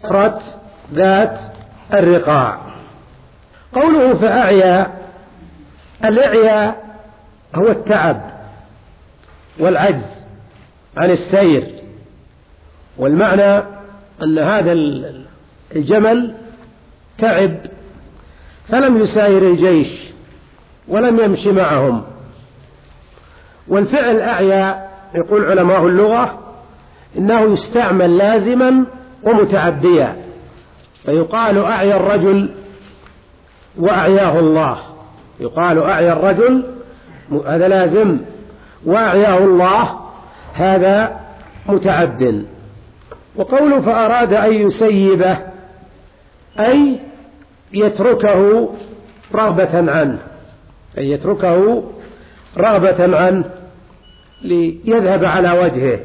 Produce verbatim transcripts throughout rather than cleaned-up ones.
صخرة ذات الرقاع. قوله فأعيا، الإعياء هو التعب والعجز عن السير، والمعنى أن هذا الجمل تعب فلم يساير الجيش ولم يمشي معهم. والفعل أعيا يقول علماء اللغة إنه يستعمل لازما ومتعديا، فيقال أعيا الرجل وأعياه الله، يقال أعيا الرجل هذا لازم، وأعياه الله هذا متعد. وقوله فأراد أن يسيبه أي يتركه رغبة عنه، أي يتركه رغبة عنه ليذهب على وجهه.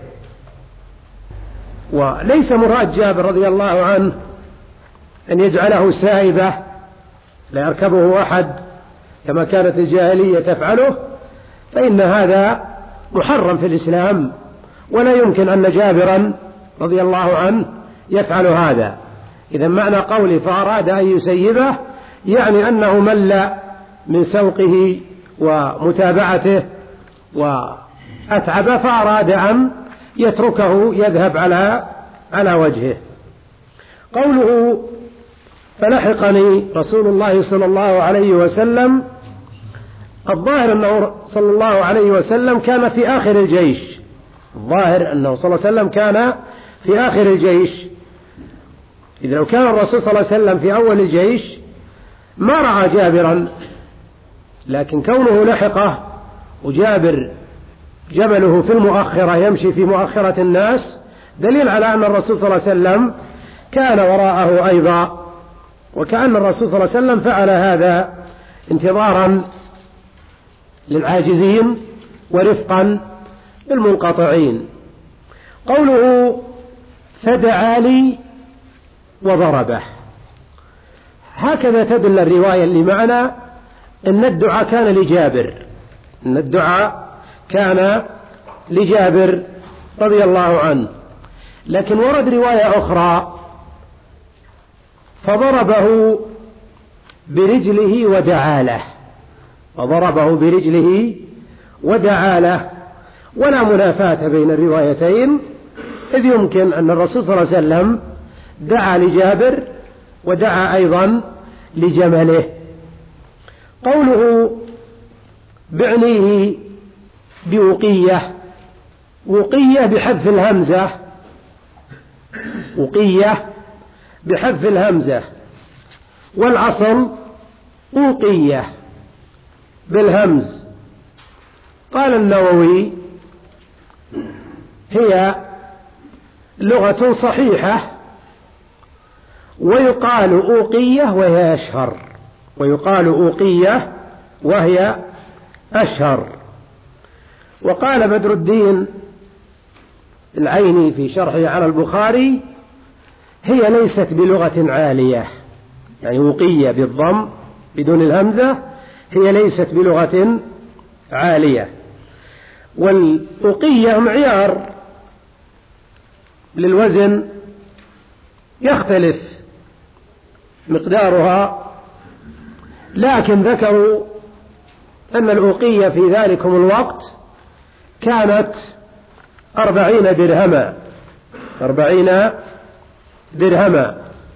وليس مراد جابر رضي الله عنه أن يجعله سائبة لا يركبه أحد كما كانت الجاهلية تفعله، فإن هذا محرم في الإسلام، ولا يمكن أن جابرا رضي الله عنه يفعل هذا. إذا معنى قولي فأراد أن يسيبه يعني أنه مل من سوقه ومتابعته وأتعب، فأراد أن يتركه يذهب على على وجهه. قوله فلحقني رسول الله صلى الله عليه وسلم، الظاهر أنه صلى الله عليه وسلم كان في آخر الجيش، الظاهر أنه صلى الله عليه وسلم كان في آخر الجيش. إذا لو كان الرسول صلى الله عليه وسلم في أول الجيش ما رأى جابرا، لكن كونه لحقه وجابر جبله في المؤخرة يمشي في مؤخرة الناس دليل على أن الرسول صلى الله عليه وسلم كان وراءه أيضا، وكأن الرسول صلى الله عليه وسلم فعل هذا انتظارا للعاجزين ورفقا بالمنقطعين. قوله فدعا لي وضربه، هكذا تدل الرواية اللي معنا أن الدعاء كان لجابر، أن الدعاء كان لجابر رضي الله عنه. لكن ورد رواية أخرى فضربه برجله ودعا له، فضربه برجله ودعا له، ولا منافاة بين الروايتين، إذ يمكن أن الرسول صلى الله عليه وسلم دعا لجابر ودعا أيضا لجمله. قوله بعنيه بوقية، وقية بحذف الهمزة، وقية بحذف الهمزة، والأصل وقية بالهمز. قال النووي هي لغة صحيحة، ويقال أوقية وهي أشهر، ويقال أوقية وهي أشهر. وقال بدر الدين العيني في شرحه على البخاري هي ليست بلغة عالية، يعني وقية بالضم بدون الهمزة هي ليست بلغة عالية. والوقية معيار للوزن يختلف مقدارها، لكن ذكروا أن الأوقية في ذلكم الوقت كانت أربعين درهما، أربعين درهما.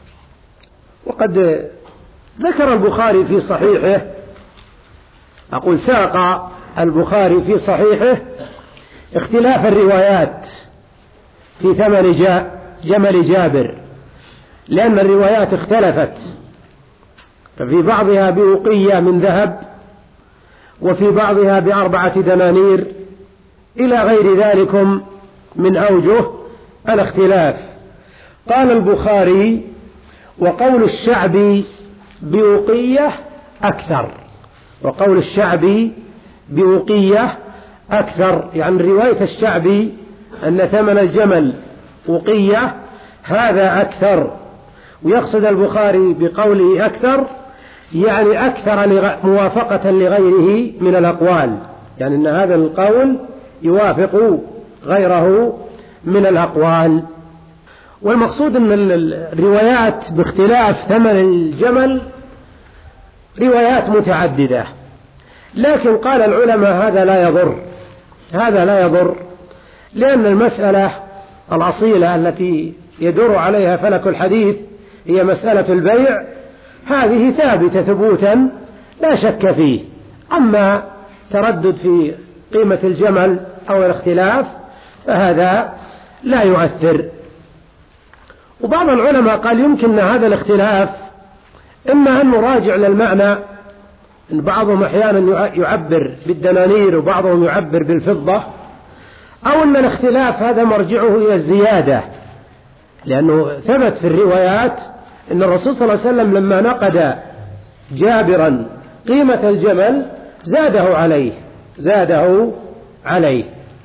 وقد ذكر البخاري في صحيحه، أقول ساق البخاري في صحيحه اختلاف الروايات في ثمن جمل جابر، لأن الروايات اختلفت، ففي بعضها بوقية من ذهب، وفي بعضها بأربعة دنانير، إلى غير ذلك من أوجه الاختلاف. قال البخاري وقول الشعبي بوقية أكثر، وقول الشعبي بوقية أكثر، يعني رواية الشعبي أن ثمن الجمل وقية هذا أكثر. ويقصد البخاري بقوله أكثر يعني أكثر موافقة لغيره من الأقوال، يعني أن هذا القول يوافق غيره من الأقوال. والمقصود أن الروايات باختلاف ثمن الجمل روايات متعددة، لكن قال العلماء هذا لا يضر، هذا لا يضر، لأن المسألة الأصيلة التي يدور عليها فلك الحديث هي مسألة البيع، هذه ثابتة ثبوتا لا شك فيه. أما تردد في قيمة الجمل أو الاختلاف فهذا لا يؤثر. وبعض العلماء قال يمكن أن هذا الاختلاف إما أنه راجع للمعنى، إن بعضهم أحيانا يعبر بالدنانير وبعضهم يعبر بالفضة، أو أن الاختلاف هذا مرجعه إلى الزيادة، لأنه ثبت في الروايات أن الرسول صلى الله عليه وسلم لما نقد جابرا قيمة الجمل زاده عليه زاده عليه.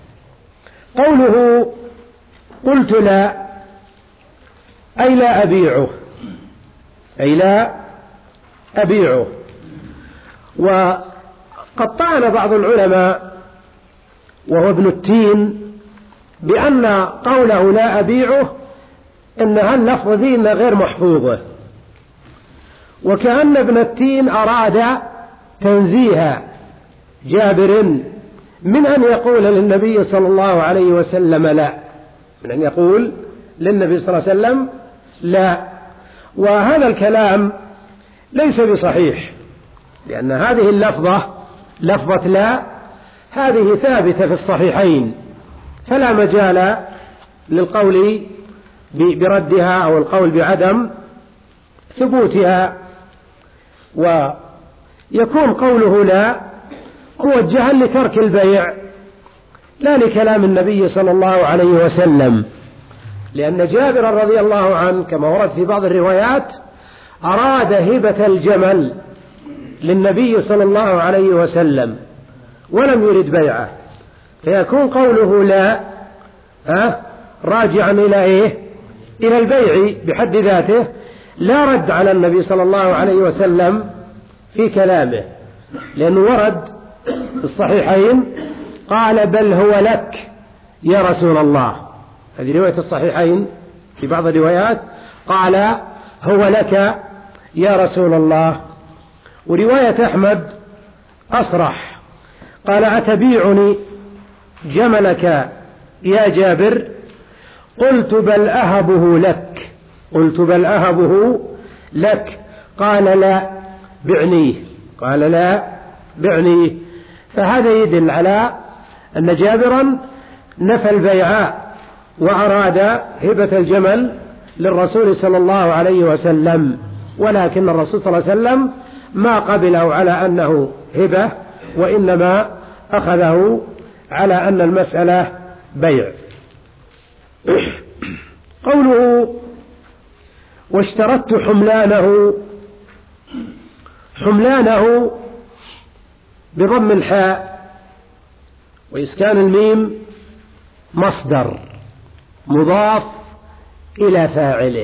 قوله قلت لا أي لا أبيعه، أي لا أبيعه. وقد طعن بعض العلماء وهو ابن التين بأن قوله لا أبيعه إن هاللفظ ذي إنه غير محفوظة، وكأن ابن التين أراد تنزيه جابر من أن يقول للنبي صلى الله عليه وسلم لا، من أن يقول للنبي صلى الله عليه وسلم لا. وهذا الكلام ليس بصحيح، لأن هذه اللفظة لفظة لا هذه ثابتة في الصحيحين، فلا مجال للقول بردها أو القول بعدم ثبوتها. ويكون قوله لا موجها لترك البيع لا لكلام النبي صلى الله عليه وسلم، لأن جابر رضي الله عنه كما ورد في بعض الروايات أراد هبة الجمل للنبي صلى الله عليه وسلم ولم يرد بيعه، فيكون قوله لا ها راجعا إلى إيه؟ إلى البيع بحد ذاته، لا رد على النبي صلى الله عليه وسلم في كلامه، لأنه ورد في الصحيحين قال بل هو لك يا رسول الله، هذه رواية الصحيحين في بعض الروايات قال هو لك يا رسول الله. ورواية أحمد أصرح قال أتبيعني جملك يا جابر؟ قلت بل أهبه لك قلت بل أهبه لك قال لا بعنيه قال لا بعنيه. فهذا يدل على أن جابرا نفى البيع وأراد هبة الجمل للرسول صلى الله عليه وسلم، ولكن الرسول صلى الله عليه وسلم ما قبله على أنه هبة، وإنما أخذه على أن المسألة بيع. قوله واشترطت حملانه، حملانه بضم الحاء وإسكان الميم مصدر مضاف إلى فاعله،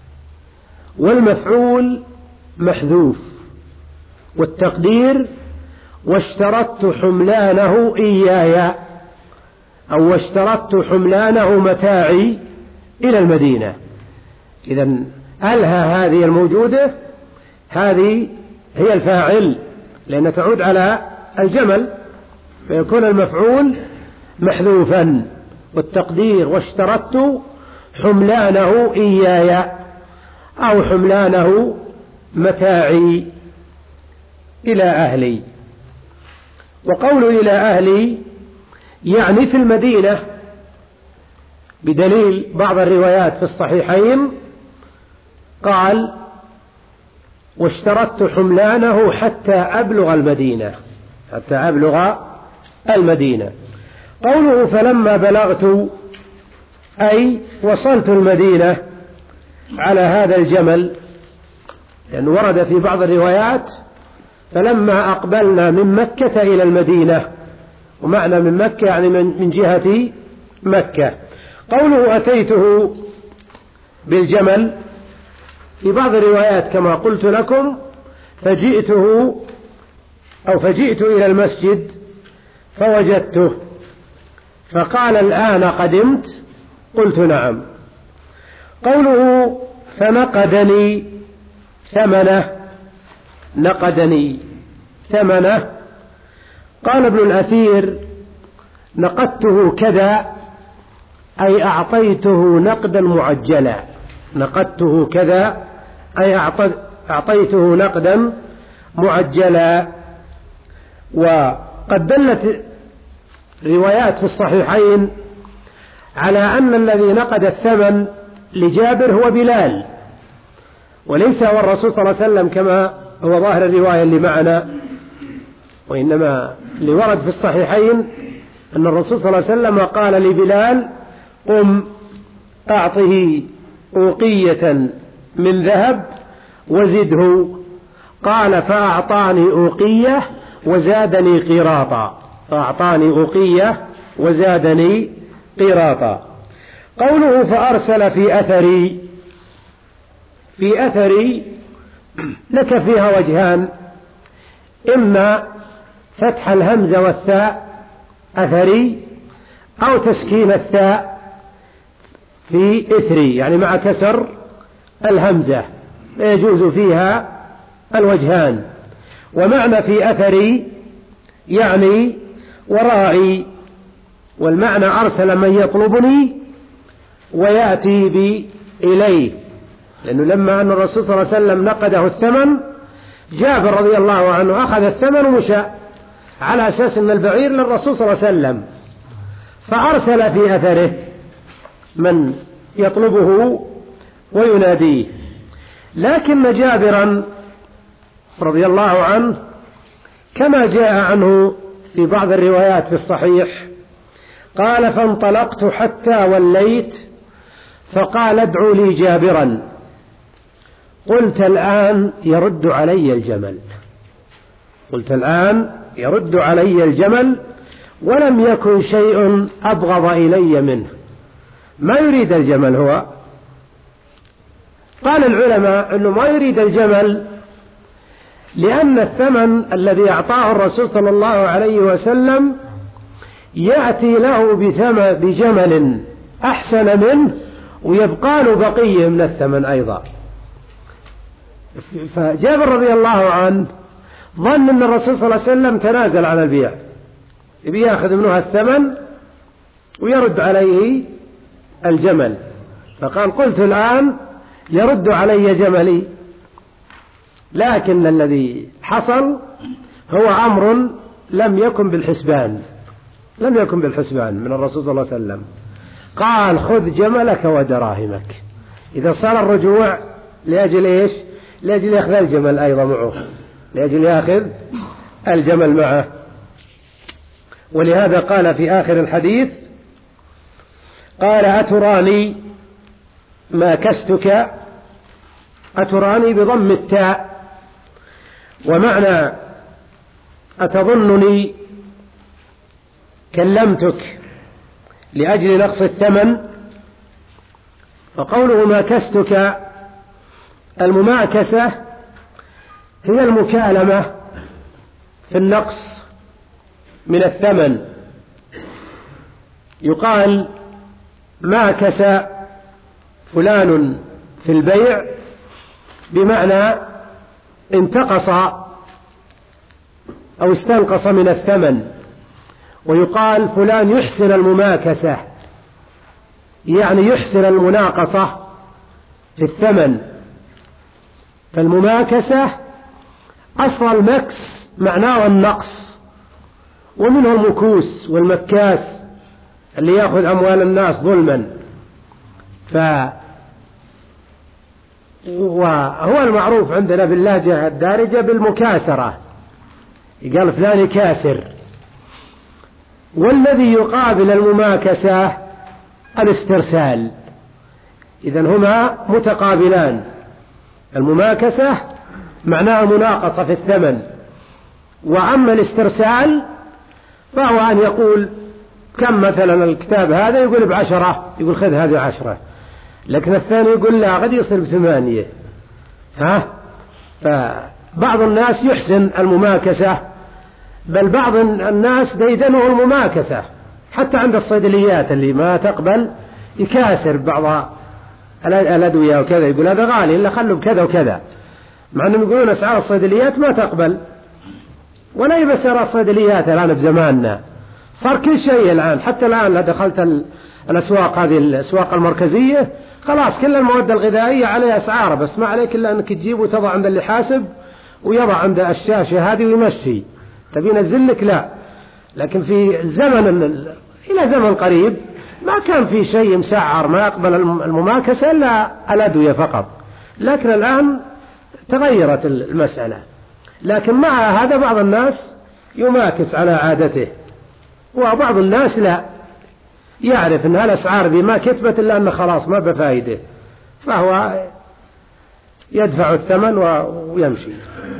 والمفعول محذوف، والتقدير واشترطت حملانه إياي أو واشترطت حملانه متاعي إلى المدينة. إذن ألها هذه الموجودة هذه هي الفاعل، لأن تعود على الجمل، فيكون المفعول محذوفا، والتقدير واشترطت حملانه إياي أو حملانه متاعي إلى أهلي. وقول إلى أهلي يعني في المدينة، بدليل بعض الروايات في الصحيحين قال واشترطت حملانه حتى أبلغ المدينة حتى أبلغ المدينة. قوله فلما بلغت أي وصلت المدينة على هذا الجمل، لأن ورد في بعض الروايات فلما أقبلنا من مكة إلى المدينة، ومعنى من مكة يعني من جهة مكة. قوله أتيته بالجمل في بعض الروايات كما قلت لكم فجئته أو فجئت إلى المسجد فوجدته، فقال الآن قدمت؟ قلت نعم. قوله فنقدني ثمنه، نقدني ثمنه، قال ابن الأثير نقدته كذا أي أعطيته نقدا معجلا، نقدته كذا أي أعطيته نقدا معجلا. وقد دلت روايات في الصحيحين على أن الذي نقد الثمن لجابر هو بلال، وليس هو الرسول صلى الله عليه وسلم كما هو ظاهر الرواية اللي معنا، وإنما اللي ورد في الصحيحين أن الرسول صلى الله عليه وسلم قال لبلال قم أعطه أوقية من ذهب وزده، قال فأعطاني أوقية وزادني قيراطا، فأعطاني أوقية وزادني قيراطا. قوله فأرسل في أثري، في أثري لك فيها وجهان، إما فتح الهمزة والثاء أثري، أو تسكين الثاء في إثري يعني مع كسر الهمزة، يجوز فيها الوجهان. ومعنى في أثري يعني ورائي، والمعنى أرسل من يطلبني ويأتي بي إليه، لأنه لما أن الرسول صلى الله عليه وسلم نقده الثمن، جابر رضي الله عنه أخذ الثمن ومشى على أساس أن البعير للرسول صلى الله عليه وسلم، فأرسل في أثره من يطلبه ويناديه. لكن جابرا رضي الله عنه كما جاء عنه في بعض الروايات في الصحيح قال فانطلقت حتى وليت فقال ادعوا لي جابرا، قلت الآن يرد علي الجمل، قلت الآن يرد علي الجمل، ولم يكن شيء أبغض إلي منه، ما يريد الجمل هو. قال العلماء أنه ما يريد الجمل لأن الثمن الذي أعطاه الرسول صلى الله عليه وسلم يأتي له بثمن بجمل أحسن منه ويبقى له بقية من الثمن أيضا. فجابر رضي الله عنه ظن أن الرسول صلى الله عليه وسلم تنازل عن البيع، يبي يأخذ منها الثمن ويرد عليه الجمل، فقال قلت الآن يرد علي جملي. لكن الذي حصل هو أمر لم يكن بالحسبان، لم يكن بالحسبان من الرسول صلى الله عليه وسلم، قال خذ جملك ودراهمك. إذا صار الرجوع لأجل إيش؟ لأجل يأخذ الجمل أيضا معه، لأجل يأخذ الجمل معه. ولهذا قال في آخر الحديث قال أتراني ما كستك، أتراني بضم التاء، ومعنى أتظنني كلمتك لأجل نقص الثمن. فقوله ما كستك المماكسة هي المكالمة في النقص من الثمن، يقال ماكس فلان في البيع بمعنى انتقص أو استنقص من الثمن، ويقال فلان يحسن المماكسة يعني يحسن المناقصة في الثمن. فالمماكسة أصل المكس معناه النقص، ومنه المكوس والمكاس اللي يأخذ أموال الناس ظلما. ف وهو المعروف عندنا باللهجة الدارجة بالمكاسرة، يقال فلان كاسر. والذي يقابل المماكسة الاسترسال، إذن هما متقابلان. المماكسة معناها مناقصة في الثمن، وأما الاسترسال فهو أن يقول كم مثلا الكتاب هذا، يقول بعشرة، يقول خذ هذه عشرة، لكن الثاني يقول لا قد يصل بثمانية. ها؟ فبعض الناس يحسن المماكسة، بل بعض الناس ديدنه المماكسة، حتى عند الصيدليات اللي ما تقبل يكاسر بعض الأدوية وكذا، يقول هذا غالي إلا خلوا بكذا وكذا، مع أنهم يقولون أسعار الصيدليات ما تقبل. ولا يبقى أسعار الصيدليات الآن في زماننا صار كل شيء الآن، حتى الآن لو دخلت الأسواق هذه الأسواق المركزية خلاص كل المواد الغذائية عليها أسعار، بس ما عليك إلا أنك تجيب وتضع عند اللي حاسب ويضع عند الشاشة هذه ويمشي، تبي ينزل لك لا. لكن في زمن إلى زمن قريب ما كان في شيء مسعر ما يقبل المماكسة إلا الأدوية فقط، لكن الآن تغيرت المسألة. لكن مع هذا بعض الناس يماكس على عادته، وبعض الناس لا، يعرف أن هالأسعار دي ما كتبت إلا أنه خلاص ما بفائدة، فهو يدفع الثمن ويمشي.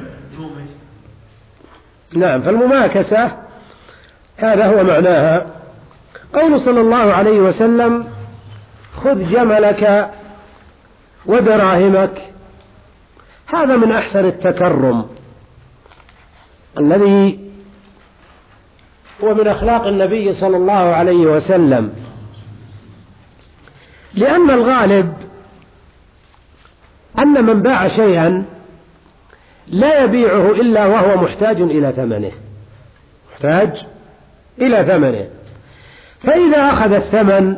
نعم، فالمماكسة هذا هو معناها. قول صلى الله عليه وسلم خذ جملك ودراهمك، هذا من أحسن التكرم الذي هو من أخلاق النبي صلى الله عليه وسلم، لأن الغالب أن من باع شيئا لا يبيعه إلا وهو محتاج إلى ثمنه، محتاج إلى ثمنه، فإذا أخذ الثمن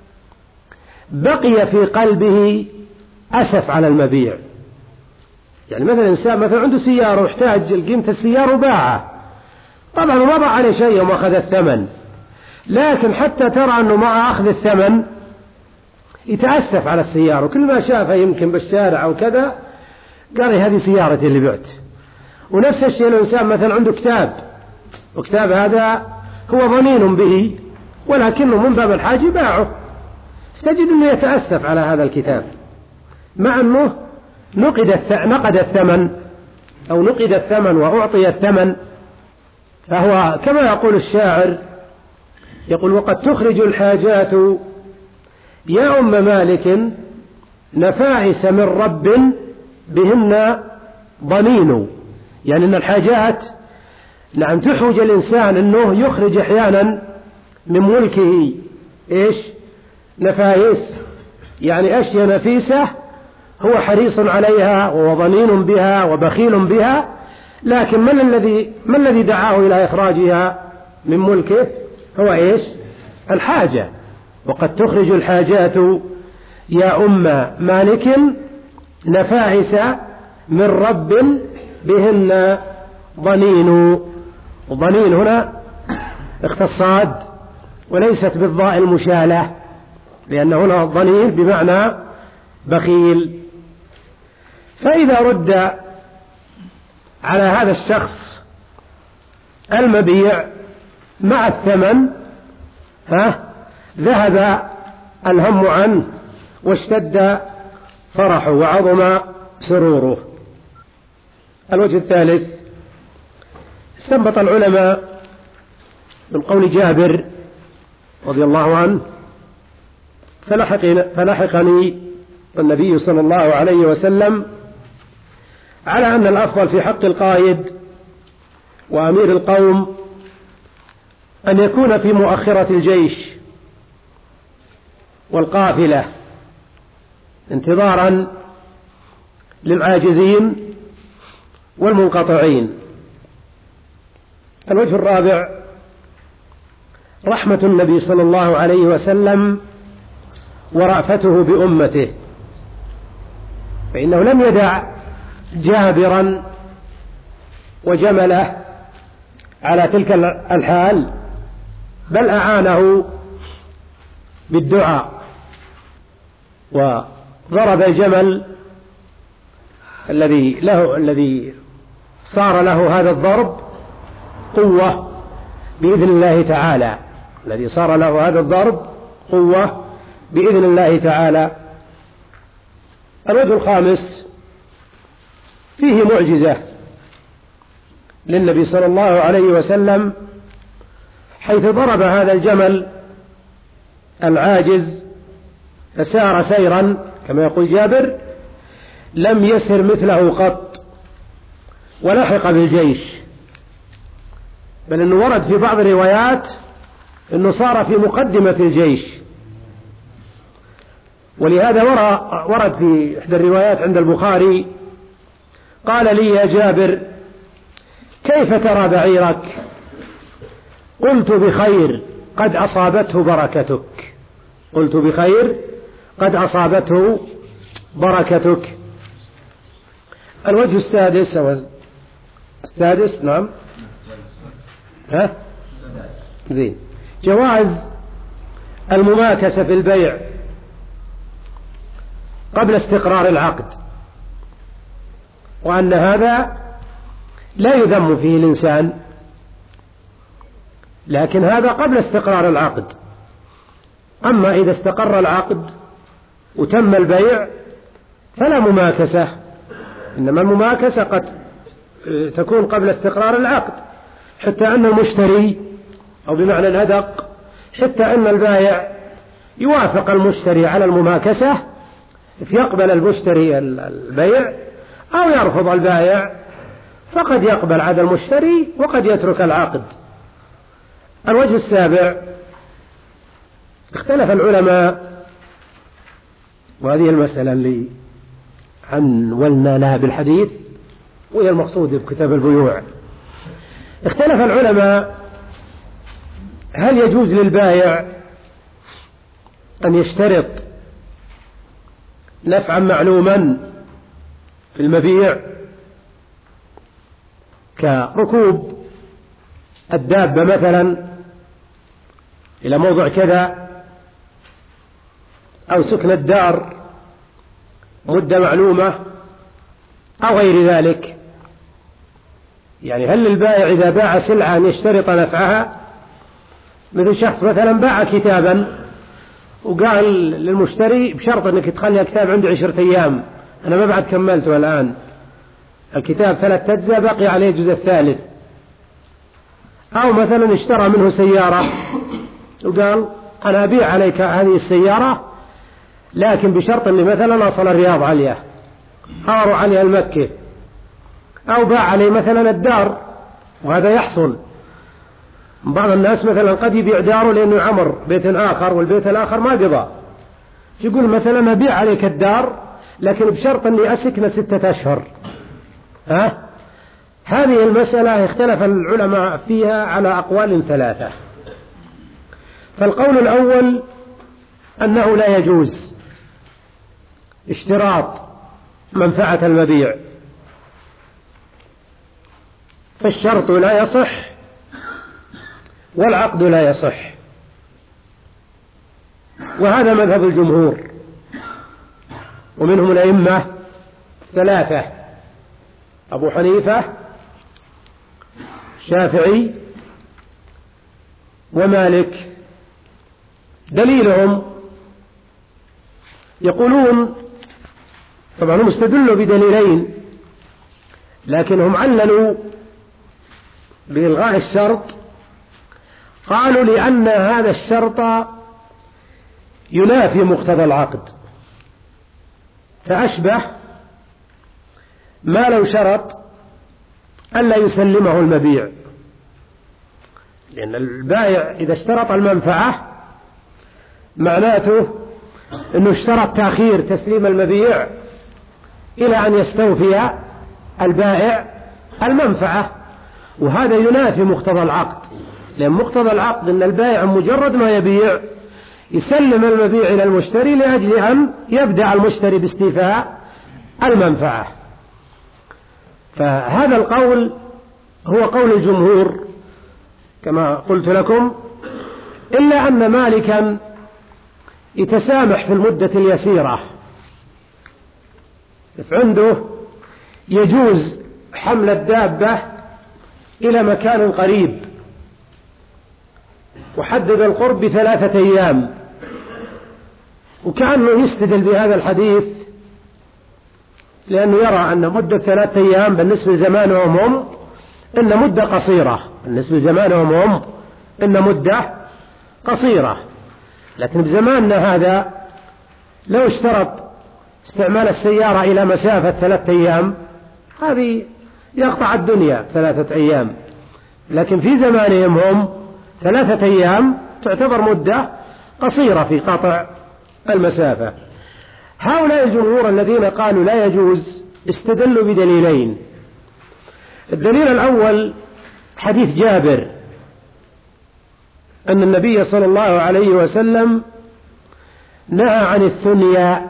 بقي في قلبه أسف على المبيع. يعني مثلا إنسان مثلا عنده سيارة واحتاج قيمة السيارة وباعها، طبعا ما ضاع عليه شيء وما أخذ الثمن، لكن حتى ترى أنه مع أخذ الثمن يتأسف على السيارة، وكل ما شافه يمكن بالشارع أو كذا قال هذه سيارتي اللي بعت. ونفس الشيء الإنسان مثلا عنده كتاب، وكتاب هذا هو ضنين به ولكنه من باب الحاجة باعه، تجد أنه يتأسف على هذا الكتاب مع أنه نقد نقد الثمن أو نقد الثمن وأعطي الثمن. فهو كما يقول الشاعر، يقول وقد تخرج الحاجات يا أم مالك نفائس من رب بهن ضنين، يعني أن الحاجات نعم تحوج الإنسان أنه يخرج أحيانا من ملكه إيش نفائس، يعني أشياء نفيسة هو حريص عليها وضنين بها وبخيل بها، لكن من الذي من الذي دعاه إلى إخراجها من ملكه؟ هو إيش؟ الحاجة. وقد تخرج الحاجات يا أم مالك نفائس من رب بهن ضنين. وضنين هنا اختصاد وليست بالضاء المشالة، لأن هنا ضنين بمعنى بخيل. فإذا رد على هذا الشخص المبيع مع الثمن ها ذهب الهم عنه واشتد فرحه وعظم سروره. الوجه الثالث، استنبط العلماء من قول جابر رضي الله عنه فلحقني النبي صلى الله عليه وسلم على أن الأفضل في حق القائد وأمير القوم أن يكون في مؤخرة الجيش والقافلة انتظارا للعاجزين والمنقطعين. الوجه الرابع، رحمة النبي صلى الله عليه وسلم ورأفته بأمته، فإنه لم يدع جابرا وجمله على تلك الحال، بل أعانه بالدعاء وضرب الجمل الذي له الذي صار له هذا الضرب قوة بإذن الله تعالى الذي صار له هذا الضرب قوة بإذن الله تعالى. الوجه الخامس، فيه معجزة للنبي صلى الله عليه وسلم حيث ضرب هذا الجمل العاجز فسار سيرا كما يقول جابر لم يسر مثله قط ولحق بالجيش، بل أنه ورد في بعض الروايات أنه صار في مقدمة الجيش. ولهذا ورد في إحدى الروايات عند البخاري قال لي يا جابر كيف ترى بعيرك؟ قلت بخير قد أصابته بركتك. قلت بخير قد أصابته بركتك. الوجه السادس أو السادس نعم ها زين جواز المماكسة في البيع قبل استقرار العقد، وأن هذا لا يذم فيه الإنسان، لكن هذا قبل استقرار العقد. أما إذا استقر العقد وتم البيع فلا مماكسة، إنما المماكسة قد تكون قبل استقرار العقد، حتى أن المشتري أو بمعنى الأدق حتى أن البائع يوافق المشتري على المماكسة، يقبل المشتري البيع أو يرفض البائع، فقد يقبل عاد المشتري وقد يترك العقد. الوجه السابع اختلف العلماء، وهذه المسألة اللي عنولنا لها بالحديث وهي المقصود بكتاب البيوع. اختلف العلماء هل يجوز للبائع أن يشترط نفعا معلوما في المبيع كركوب الدابة مثلا إلى موضع كذا، أو سكن الدار مدة معلومة، أو غير ذلك. يعني هل للبائع إذا باع سلعة أن يشترط نفعها؟ مثل شخص مثلا باع كتابا وقال للمشتري بشرط أنك تخلي الكتاب عندي عشرة أيام، أنا ما بعد كملته الآن، الكتاب ثلاث أجزاء بقي عليه الجزء الثالث. أو مثلا اشترى منه سيارة وقال أنا أبيع عليك هذه السيارة لكن بشرط أني مثلا أصل الرياض عليها أو أروح عليها المكة. أو باع عليه مثلا الدار، وهذا يحصل. بعض الناس مثلا قد يبيع داره لأنه عمر بيت آخر والبيت الآخر ما قضى، يقول مثلا أبيع عليك الدار لكن بشرط أني أسكن ستة أشهر. ها؟ هذه المسألة اختلف العلماء فيها على أقوال ثلاثة. فالقول الأول أنه لا يجوز اشتراط منفعة المبيع، فالشرط لا يصح والعقد لا يصح، وهذا مذهب الجمهور، ومنهم الأئمة ثلاثة: أبو حنيفة، الشافعي، ومالك. دليلهم يقولون، طبعا هم استدلوا بدليلين لكنهم عللوا بإلغاء الشرط، قالوا لأن هذا الشرط ينافي مقتضى العقد، فأشبه ما لو شرط ألا يسلمه المبيع، لأن البائع إذا اشترط المنفعة معناته أنه اشترط تأخير تسليم المبيع إلى أن يستوفي البائع المنفعة، وهذا ينافي مقتضى العقد، لأن مقتضى العقد أن البائع مجرد ما يبيع يسلم المبيع إلى المشتري لأجل أن يبدأ المشتري باستيفاء المنفعة. فهذا القول هو قول الجمهور كما قلت لكم، إلا أن مالكا يتسامح في المدة اليسيرة، عنده يجوز حمل الدابة إلى مكان قريب، وحدد القرب بثلاثة أيام، وكأنه يستدل بهذا الحديث لأنه يرى أن مدة ثلاثة أيام بالنسبة لزمانهم هم إن مدة قصيرة، بالنسبة لزمانهم هم إن مدة قصيرة، لكن بزماننا هذا لو اشترط استعمال السيارة إلى مسافة ثلاثة أيام هذه يقطع الدنيا ثلاثة أيام، لكن في زمانهم هم ثلاثة أيام تعتبر مدة قصيرة في قطع المسافة. هؤلاء الجمهور الذين قالوا لا يجوز استدلوا بدليلين. الدليل الأول حديث جابر أن النبي صلى الله عليه وسلم نهى عن الثنيا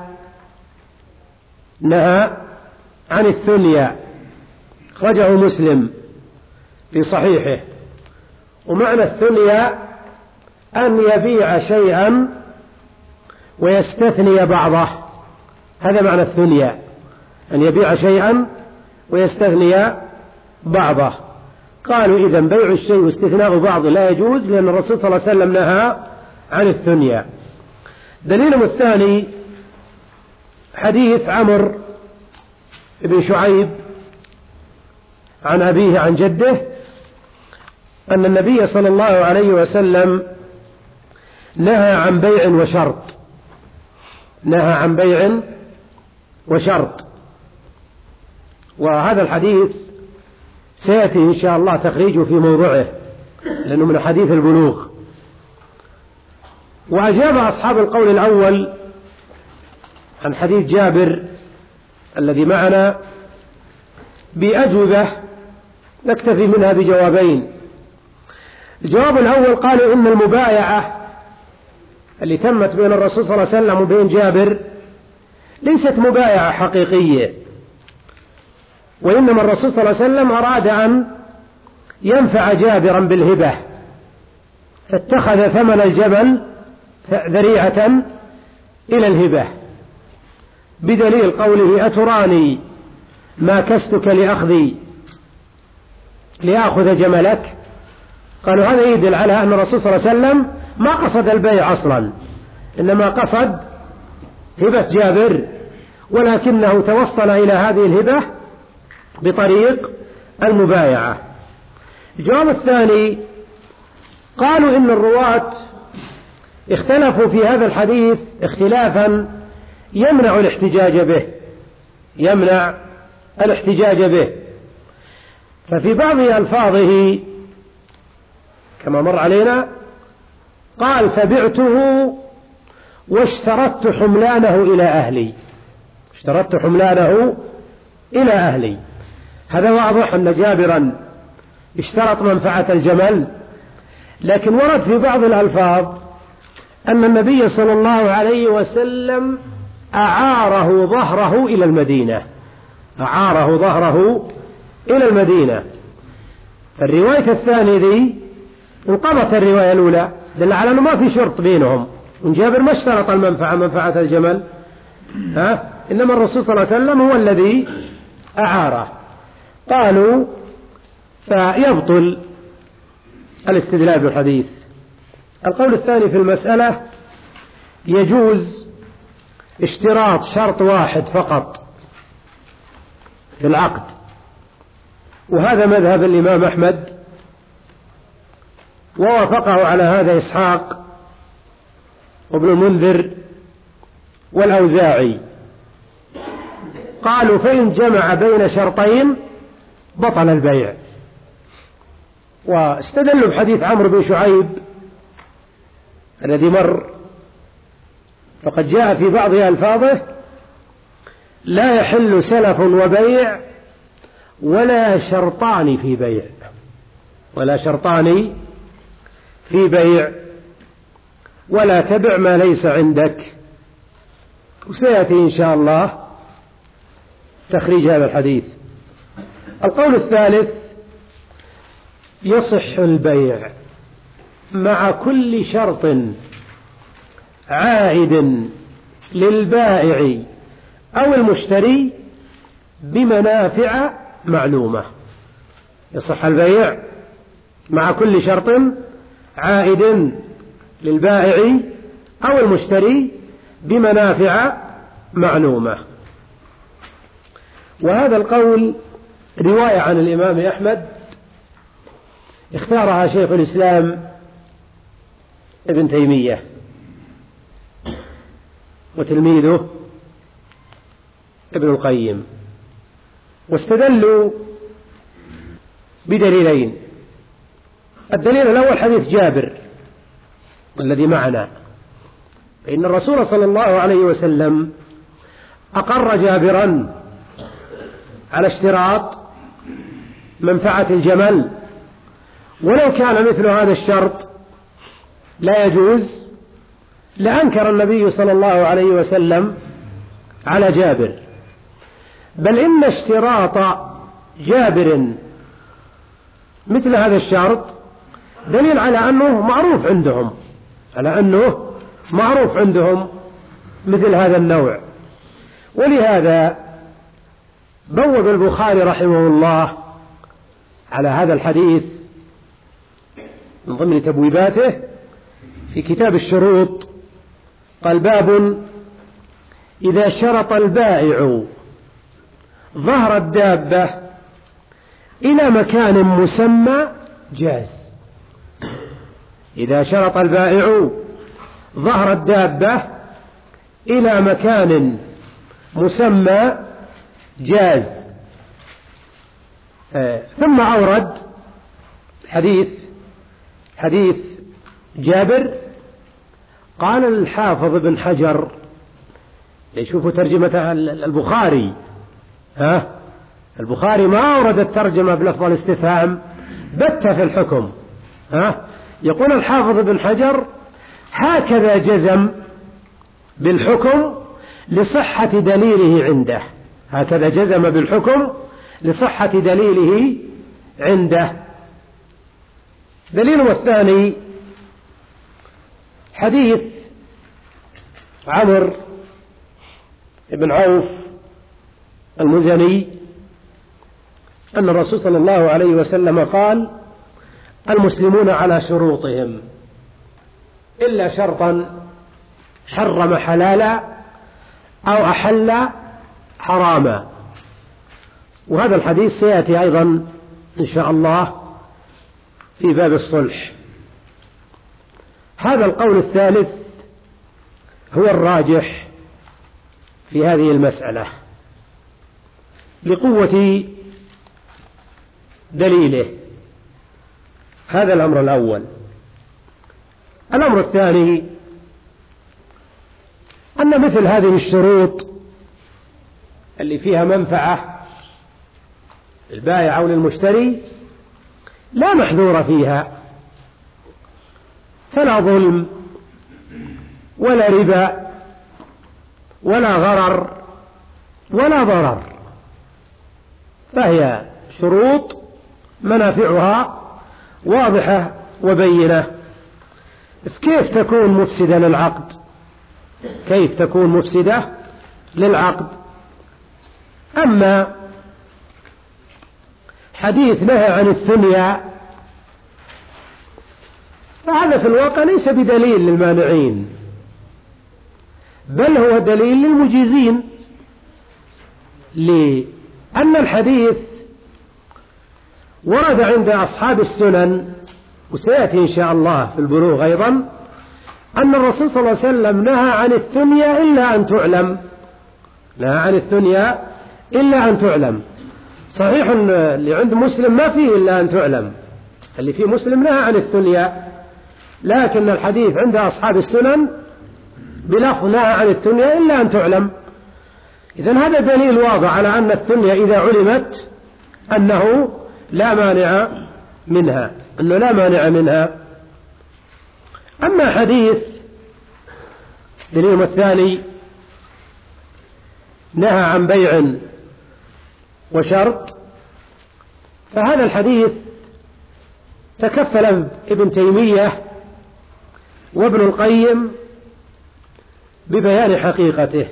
نهى عن الثنيا أخرجه مسلم في صحيحه. ومعنى الثنيا أن يبيع شيئا ويستثني بعضه، هذا معنى الثنيا، أن يبيع شيئا ويستثني بعضه. قالوا إذن بيع الشيء واستثناء بعض لا يجوز، لأن الرسول صلى الله عليه وسلم نهى عن الثنيا. دليلهم الثاني حديث عمرو بن شعيب عن أبيه عن جده أن النبي صلى الله عليه وسلم نهى عن بيع وشرط نهى عن بيع وشرط وهذا الحديث سيأتي إن شاء الله تخريجه في موضوعه لأنه من حديث البلوغ. وأجاب أصحاب القول الأول عن حديث جابر الذي معنا بأجوبة نكتفي منها بجوابين. الجواب الأول قالوا إن المبايعة اللي تمت بين الرسول صلى الله عليه وسلم وبين جابر ليست مبايعة حقيقية، وإنما الرسول صلى الله عليه وسلم أراد أن ينفع جابرا بالهبة فاتخذ ثمن الجبل ذريعة إلى الهبة، بدليل قوله أتراني ما كستك لأخذي لأخذ جملك. قالوا هذا يدل على أن الرسول صلى الله عليه وسلم ما قصد البيع أصلا، إنما قصد هبة جابر، ولكنه توصل إلى هذه الهبة بطريق المبايعة. الجواب الثاني قالوا إن الرواة اختلفوا في هذا الحديث اختلافا يمنع الاحتجاج به يمنع الاحتجاج به ففي بعض ألفاظه كما مر علينا قال فبعته واشترطت حملانه إلى أهلي اشترطت حملانه إلى أهلي. هذا واضح أن جابرا اشترط منفعة الجمل، لكن ورد في بعض الألفاظ أن النبي صلى الله عليه وسلم أعاره ظهره إلى المدينة أعاره ظهره إلى المدينة. فالرواية الثانية دي انقضت الرواية الأولى، دل على أنه ما في شرط بينهم، جابر ما اشترط المنفعة منفعة الجمل، ها؟ إنما الرسول صلى الله عليه وسلم هو الذي أعاره. قالوا فيبطل الاستدلال بالحديث. القول الثاني في المسألة يجوز اشتراط شرط واحد فقط في العقد، وهذا مذهب الإمام أحمد، ووافقه على هذا إسحاق وابن المنذر والأوزاعي. قالوا فإن جمع بين شرطين بطل البيع، واستدلوا بحديث عمرو بن شعيب الذي مر، فقد جاء في بعض ألفاظه لا يحل سلف وبيع ولا شرطان في بيع ولا شرطان في بيع ولا تبع ما ليس عندك. وسيأتي إن شاء الله تخريج هذا الحديث. القول الثالث يصح البيع مع كل شرط عائد للبائع أو المشتري بمنافع معلومة. يصح البيع مع كل شرط عائد للبائع أو المشتري بمنافع معلومة. وهذا القول رواية عن الإمام أحمد اختارها شيخ الإسلام ابن تيمية وتلميذه ابن القيم، واستدلوا بدليلين. الدليل الأول حديث جابر الذي معنا، فإن الرسول صلى الله عليه وسلم أقر جابرا على اشتراط منفعة الجمل، ولو كان مثل هذا الشرط لا يجوز لأنكر النبي صلى الله عليه وسلم على جابر، بل إن اشتراط جابر مثل هذا الشرط دليل على أنه معروف عندهم، على أنه معروف عندهم مثل هذا النوع. ولهذا بوب البخاري رحمه الله على هذا الحديث من ضمن تبويباته في كتاب الشروط، قال: باب إذا شرط البائع ظهر الدابة إلى مكان مسمى جاز. إذا شرط البائع ظهر الدابة إلى مكان مسمى جاز. آه. ثم أورد حديث حديث جابر. قال الحافظ ابن حجر، يشوفوا ترجمة البخاري، ها البخاري ما أورد الترجمة بلفظ الاستفهام، بت في الحكم. ها يقول الحافظ ابن حجر: هكذا جزم بالحكم لصحة دليله عنده. هكذا جزم بالحكم لصحة دليله عنده. دليله الثاني حديث عمرو بن عوف المزني أن الرسول صلى الله عليه وسلم قال: المسلمون على شروطهم إلا شرطا حرم حلالا أو أحل حراما. وهذا الحديث سيأتي أيضا إن شاء الله في باب الصلح. هذا القول الثالث هو الراجح في هذه المسألة لقوة دليله. هذا الأمر الأول. الأمر الثاني أن مثل هذه الشروط اللي فيها منفعة للبائع أو للمشتري لا محذور فيها، فلا ظلم ولا ربا ولا غرر ولا ضرر، فهي شروط منافعها واضحة وبينة. كيف تكون مفسدة للعقد؟ كيف تكون مفسدة للعقد؟ أما حديث نهى عن الثنيا فهذا في الواقع ليس بدليل للمانعين، بل هو دليل للمجيزين، لأن الحديث ورد عند أصحاب السنن، وسيأتي إن شاء الله في البلوغ أيضا، أن الرسول صلى الله عليه وسلم نهى عن الثنيا إلا أن تعلم، نهى عن الثنيا إلا أن تعلم. صحيح اللي عند مسلم ما فيه إلا أن تعلم، اللي فيه مسلم نهى عن الثنيا، لكن الحديث عند أصحاب السنن بلفظ نهى عن الثنيا إلا أن تعلم. إذن هذا دليل واضح على أن الثنيا إذا علمت أنه لا مانع منها، أنه لا مانع منها. أما حديث دليل الثاني نهى عن بيع وشرط، فهذا الحديث تكفل ابن تيمية وابن القيم ببيان حقيقته.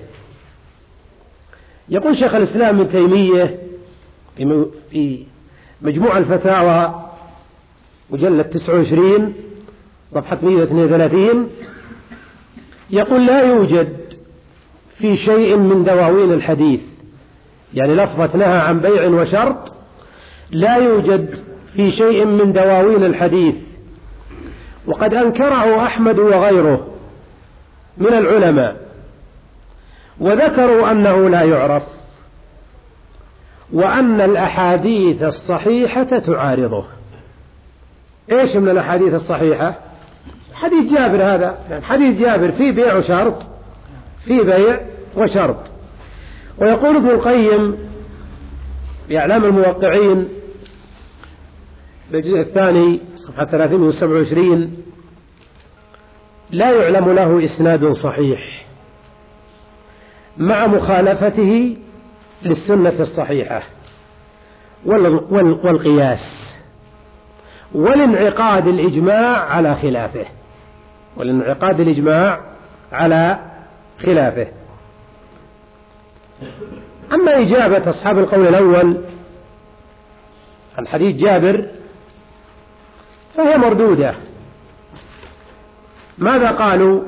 يقول شيخ الإسلام ابن تيمية في مجموع الفتاوى مجلد تسعة وعشرين صفحة مئة واثنين وثلاثين، يقول: لا يوجد في شيء من دواوين الحديث، يعني لفظة نهى عن بيع وشرط لا يوجد في شيء من دواوين الحديث، وقد أنكره أحمد وغيره من العلماء، وذكروا أنه لا يعرف، وأن الأحاديث الصحيحة تعارضه. إيش من الأحاديث الصحيحة؟ حديث جابر هذا، يعني حديث جابر فيه بيع وشرط، فيه بيع وشرط. ويقول ابن القيم في إعلام الموقعين بالجزء الثاني صفحة ثلاثمائة وسبعة وعشرين: لا يعلم له إسناد صحيح مع مخالفته للسنة الصحيحة والقياس والانعقاد الإجماع على خلافه والانعقاد الإجماع على خلافه. أما إجابة أصحاب القول الأول عن حديث جابر فهي مردودة. ماذا قالوا؟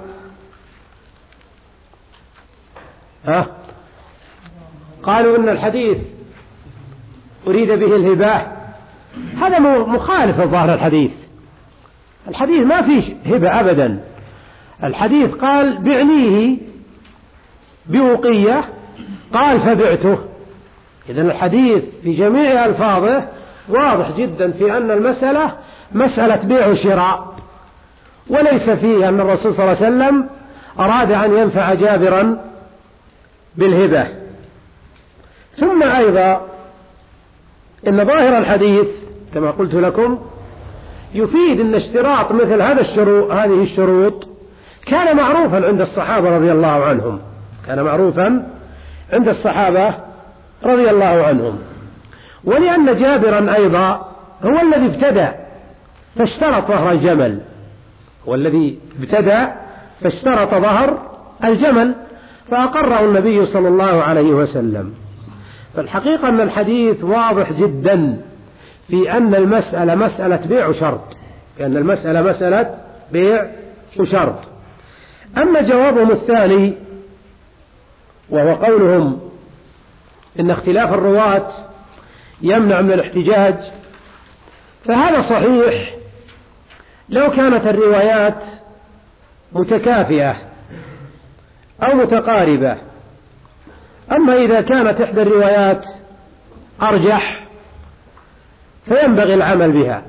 ها؟ قالوا إن الحديث أريد به الهبة. هذا مخالف لظاهر الحديث. الحديث ما فيه هبة أبدا. الحديث قال بعنيه بوقية، قال فبعته. إذن الحديث في جميع ألفاظه واضح جدا في أن المسألة مسألة بيع وشراء، وليس فيه أن الرسول صلى الله عليه وسلم أراد أن ينفع جابرا بالهبة. ثم أيضا إن ظاهر الحديث كما قلت لكم يفيد أن اشتراط مثل هذا الشروط هذه الشروط كان معروفا عند الصحابة رضي الله عنهم كان معروفا عند الصحابة رضي الله عنهم ولأن جابرا أيضا هو الذي ابتدأ فاشترط ظهر الجمل هو الذي ابتدأ فاشترط ظهر الجمل فأقره النبي صلى الله عليه وسلم. فالحقيقة أن الحديث واضح جدا في أن المسألة مسألة بيع وشرط لأن المسألة مسألة بيع وشرط. أما جوابهم الثاني وهو قولهم إن اختلاف الرواة يمنع من الاحتجاج، فهذا صحيح لو كانت الروايات متكافئة أو متقاربة. أما إذا كانت إحدى الروايات أرجح فينبغي العمل بها.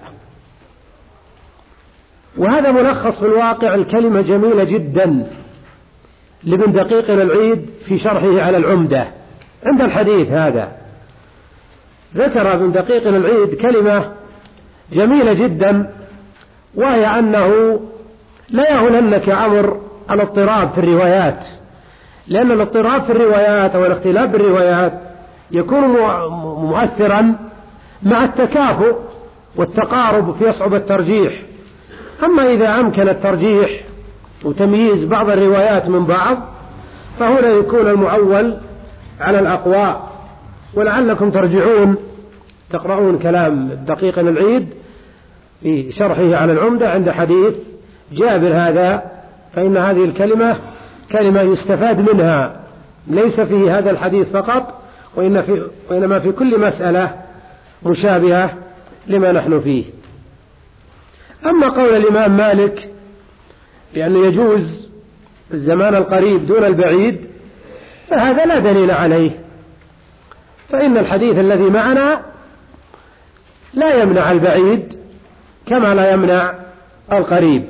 وهذا ملخص في الواقع الكلمة جميلة جدا لابن دقيق العيد في شرحه على العمدة عند الحديث هذا. ذكر ابن دقيق العيد كلمة جميلة جدا، وهي أنه لا يهلنك أمر الاضطراب في الروايات، لأن الاضطراب في الروايات أو الاختلاف بالروايات يكون مؤثرا مع التكافؤ والتقارب في يصعب الترجيح. أما إذا أمكن الترجيح وتمييز بعض الروايات من بعض فهنا يكون المعول على الأقوى. ولعلكم ترجعون تقرؤون كلام دقيق العيد في شرحه على العمدة عند حديث جابر هذا، فإن هذه الكلمة كلمة يستفاد منها ليس في هذا الحديث فقط وإن في وإنما في كل مسألة مشابهة لما نحن فيه. أما قول الإمام مالك بأنه يجوز الزمان القريب دون البعيد فهذا لا دليل عليه، فإن الحديث الذي معنا لا يمنع البعيد كما لا يمنع القريب.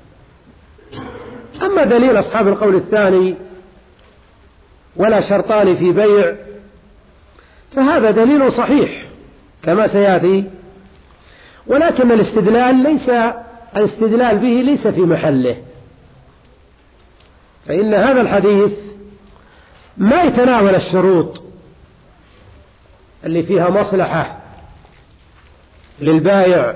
أما دليل أصحاب القول الثاني ولا شرطان في بيع فهذا دليل صحيح كما سيأتي، ولكن الاستدلال ليس الاستدلال به ليس في محله، فإن هذا الحديث ما يتناول الشروط اللي فيها مصلحة للبائع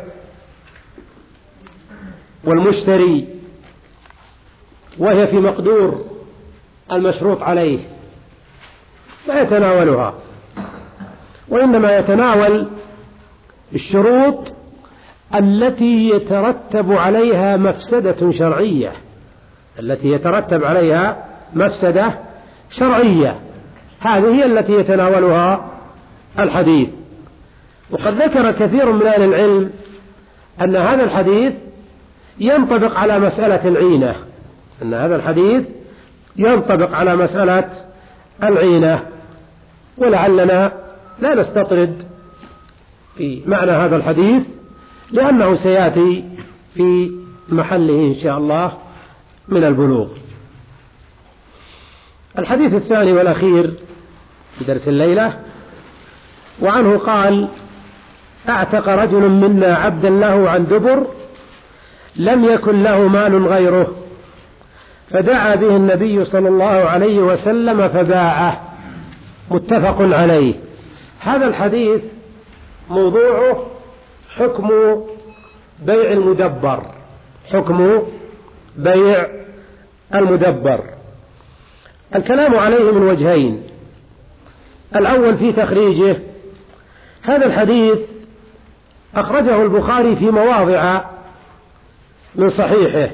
والمشتري وهي في مقدور المشروط عليه، لا يتناولها، وإنما يتناول الشروط التي يترتب عليها مفسدة شرعية التي يترتب عليها مفسدة شرعية هذه هي التي يتناولها الحديث. وقد ذكر كثير من أهل العلم أن هذا الحديث ينطبق على مسألة العينة أن هذا الحديث ينطبق على مسألة العينة، ولعلنا لا نستطرد في معنى هذا الحديث لأنه سيأتي في محله إن شاء الله من البلوغ. الحديث الثاني والأخير في درس الليلة. وعنه قال: اعتق رجل منا عبدا له عن دبر لم يكن له مال غيره، فدعا به النبي صلى الله عليه وسلم فباعه. متفق عليه. هذا الحديث موضوعه حكم بيع المدبر، حكم بيع المدبر. الكلام عليه من وجهين. الأول في تخريجه. هذا الحديث أخرجه البخاري في مواضع من صحيحه،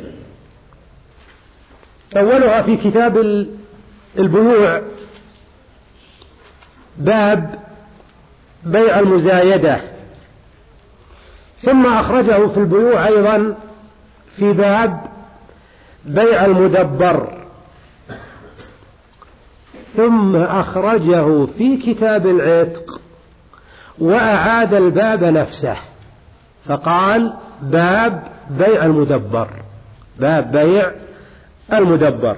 أولها في كتاب البيوع باب بيع المزايدة، ثم أخرجه في البيوع أيضا في باب بيع المدبر، ثم أخرجه في كتاب العتق وأعاد الباب نفسه فقال: باب بيع المدبر، باب بيع المدبر.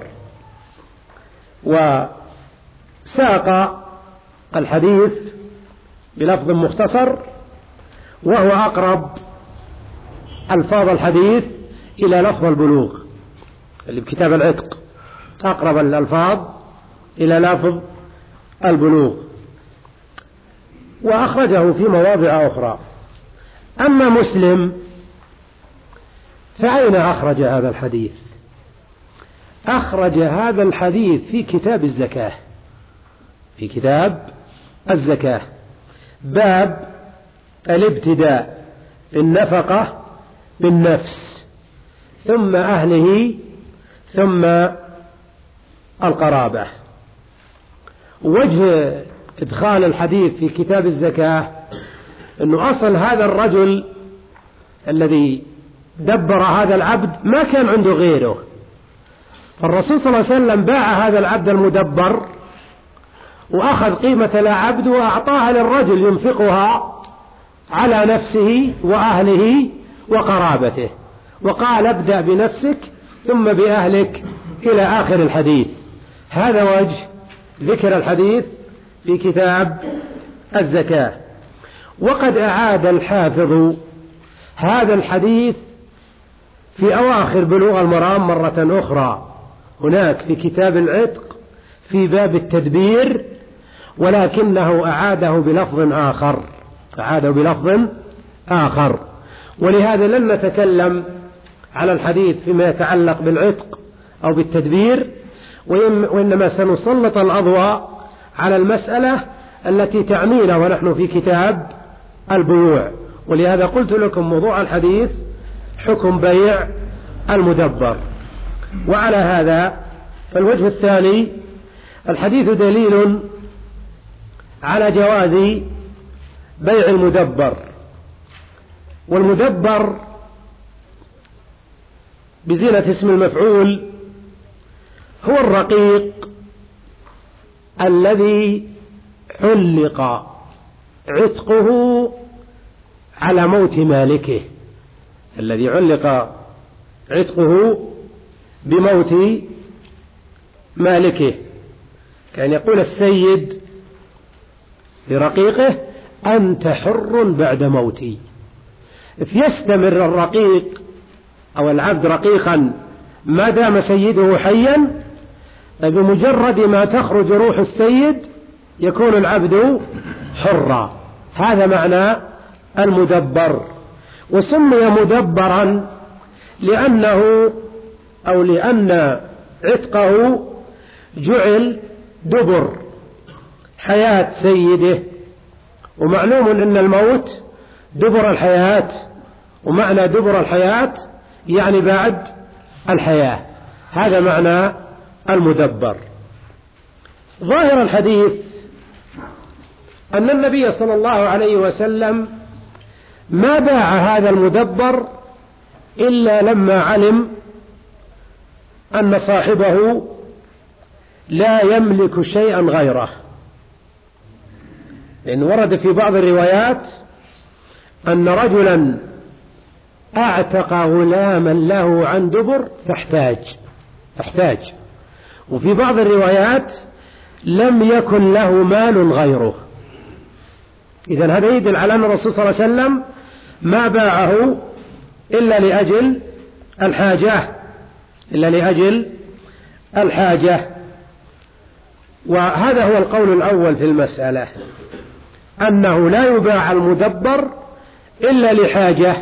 وساق الحديث بلفظ مختصر، وهو أقرب ألفاظ الحديث إلى لفظ البلوغ، اللي بكتاب العتق أقرب الألفاظ إلى لفظ البلوغ، وأخرجه في مواضع أخرى. أما مسلم فأين أخرج هذا الحديث؟ أخرج هذا الحديث في كتاب الزكاة، في كتاب الزكاة باب الابتداء في النفقة بالنفس، ثم أهله، ثم القرابة. وجه إدخال الحديث في كتاب الزكاة أنه أصل هذا الرجل الذي دبر هذا العبد ما كان عنده غيره، فالرسول صلى الله عليه وسلم باع هذا العبد المدبر وأخذ قيمة العبد وأعطاها للرجل ينفقها على نفسه وأهله وقرابته، وقال: ابدأ بنفسك ثم بأهلك إلى آخر الحديث. هذا وجه ذكر الحديث في كتاب الزكاة. وقد أعاد الحافظ هذا الحديث في أواخر بلوغ المرام مرة أخرى، هناك في كتاب العتق في باب التدبير، ولكنه أعاده بلفظ آخر، أعاده بلفظ آخر. ولهذا لن نتكلم على الحديث فيما يتعلق بالعتق أو بالتدبير، وإنما سنسلط الأضواء على المسألة التي تعنينا ونحن في كتاب البيوع. ولهذا قلت لكم موضوع الحديث حكم بيع المدبر. وعلى هذا فالوجه الثاني: الحديث دليل على جواز بيع المدبر. والمدبر بزينة اسم المفعول هو الرقيق الذي علق عتقه على موت مالكه، الذي علق عتقه بموت مالكه، كان يقول السيد لرقيقه: أنت حر بعد موتي. فيستمر الرقيق أو العبد رقيقا ما دام سيده حيا، بمجرد ما تخرج روح السيد يكون العبد حرا. هذا معنى المدبر. وسمي مدبرا لأنه أو لأن عتقه جعل دبر حياة سيده، ومعلوم أن الموت دبر الحياة، ومعنى دبر الحياة يعني بعد الحياة. هذا معنى المدبر. ظاهر الحديث أن النبي صلى الله عليه وسلم ما باع هذا المدبر إلا لما علم أن صاحبه لا يملك شيئا غيره، لأن ورد في بعض الروايات أن رجلا أعتق غلاما له عن دبر فاحتاج فاحتاج وفي بعض الروايات لم يكن له مال غيره. إذن هذا يدل على أن الرسول صلى الله عليه وسلم ما باعه إلا لأجل الحاجة إلا لأجل الحاجة. وهذا هو القول الأول في المسألة، أنه لا يباع المدبر إلا لحاجة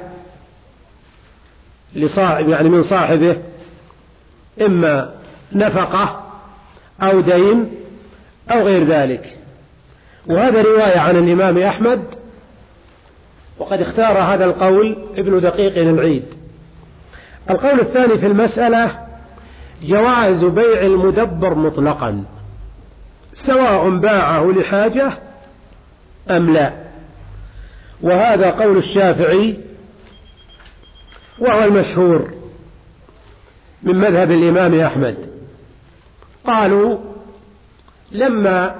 لصاحب يعني من صاحبه، إما نفقة أو دين أو غير ذلك. وهذا رواية عن الإمام أحمد، وقد اختار هذا القول ابن دقيق العيد. القول الثاني في المسألة جواز بيع المدبر مطلقا، سواء باعه لحاجة أم لا، وهذا قول الشافعي وهو المشهور من مذهب الإمام أحمد. قالوا لما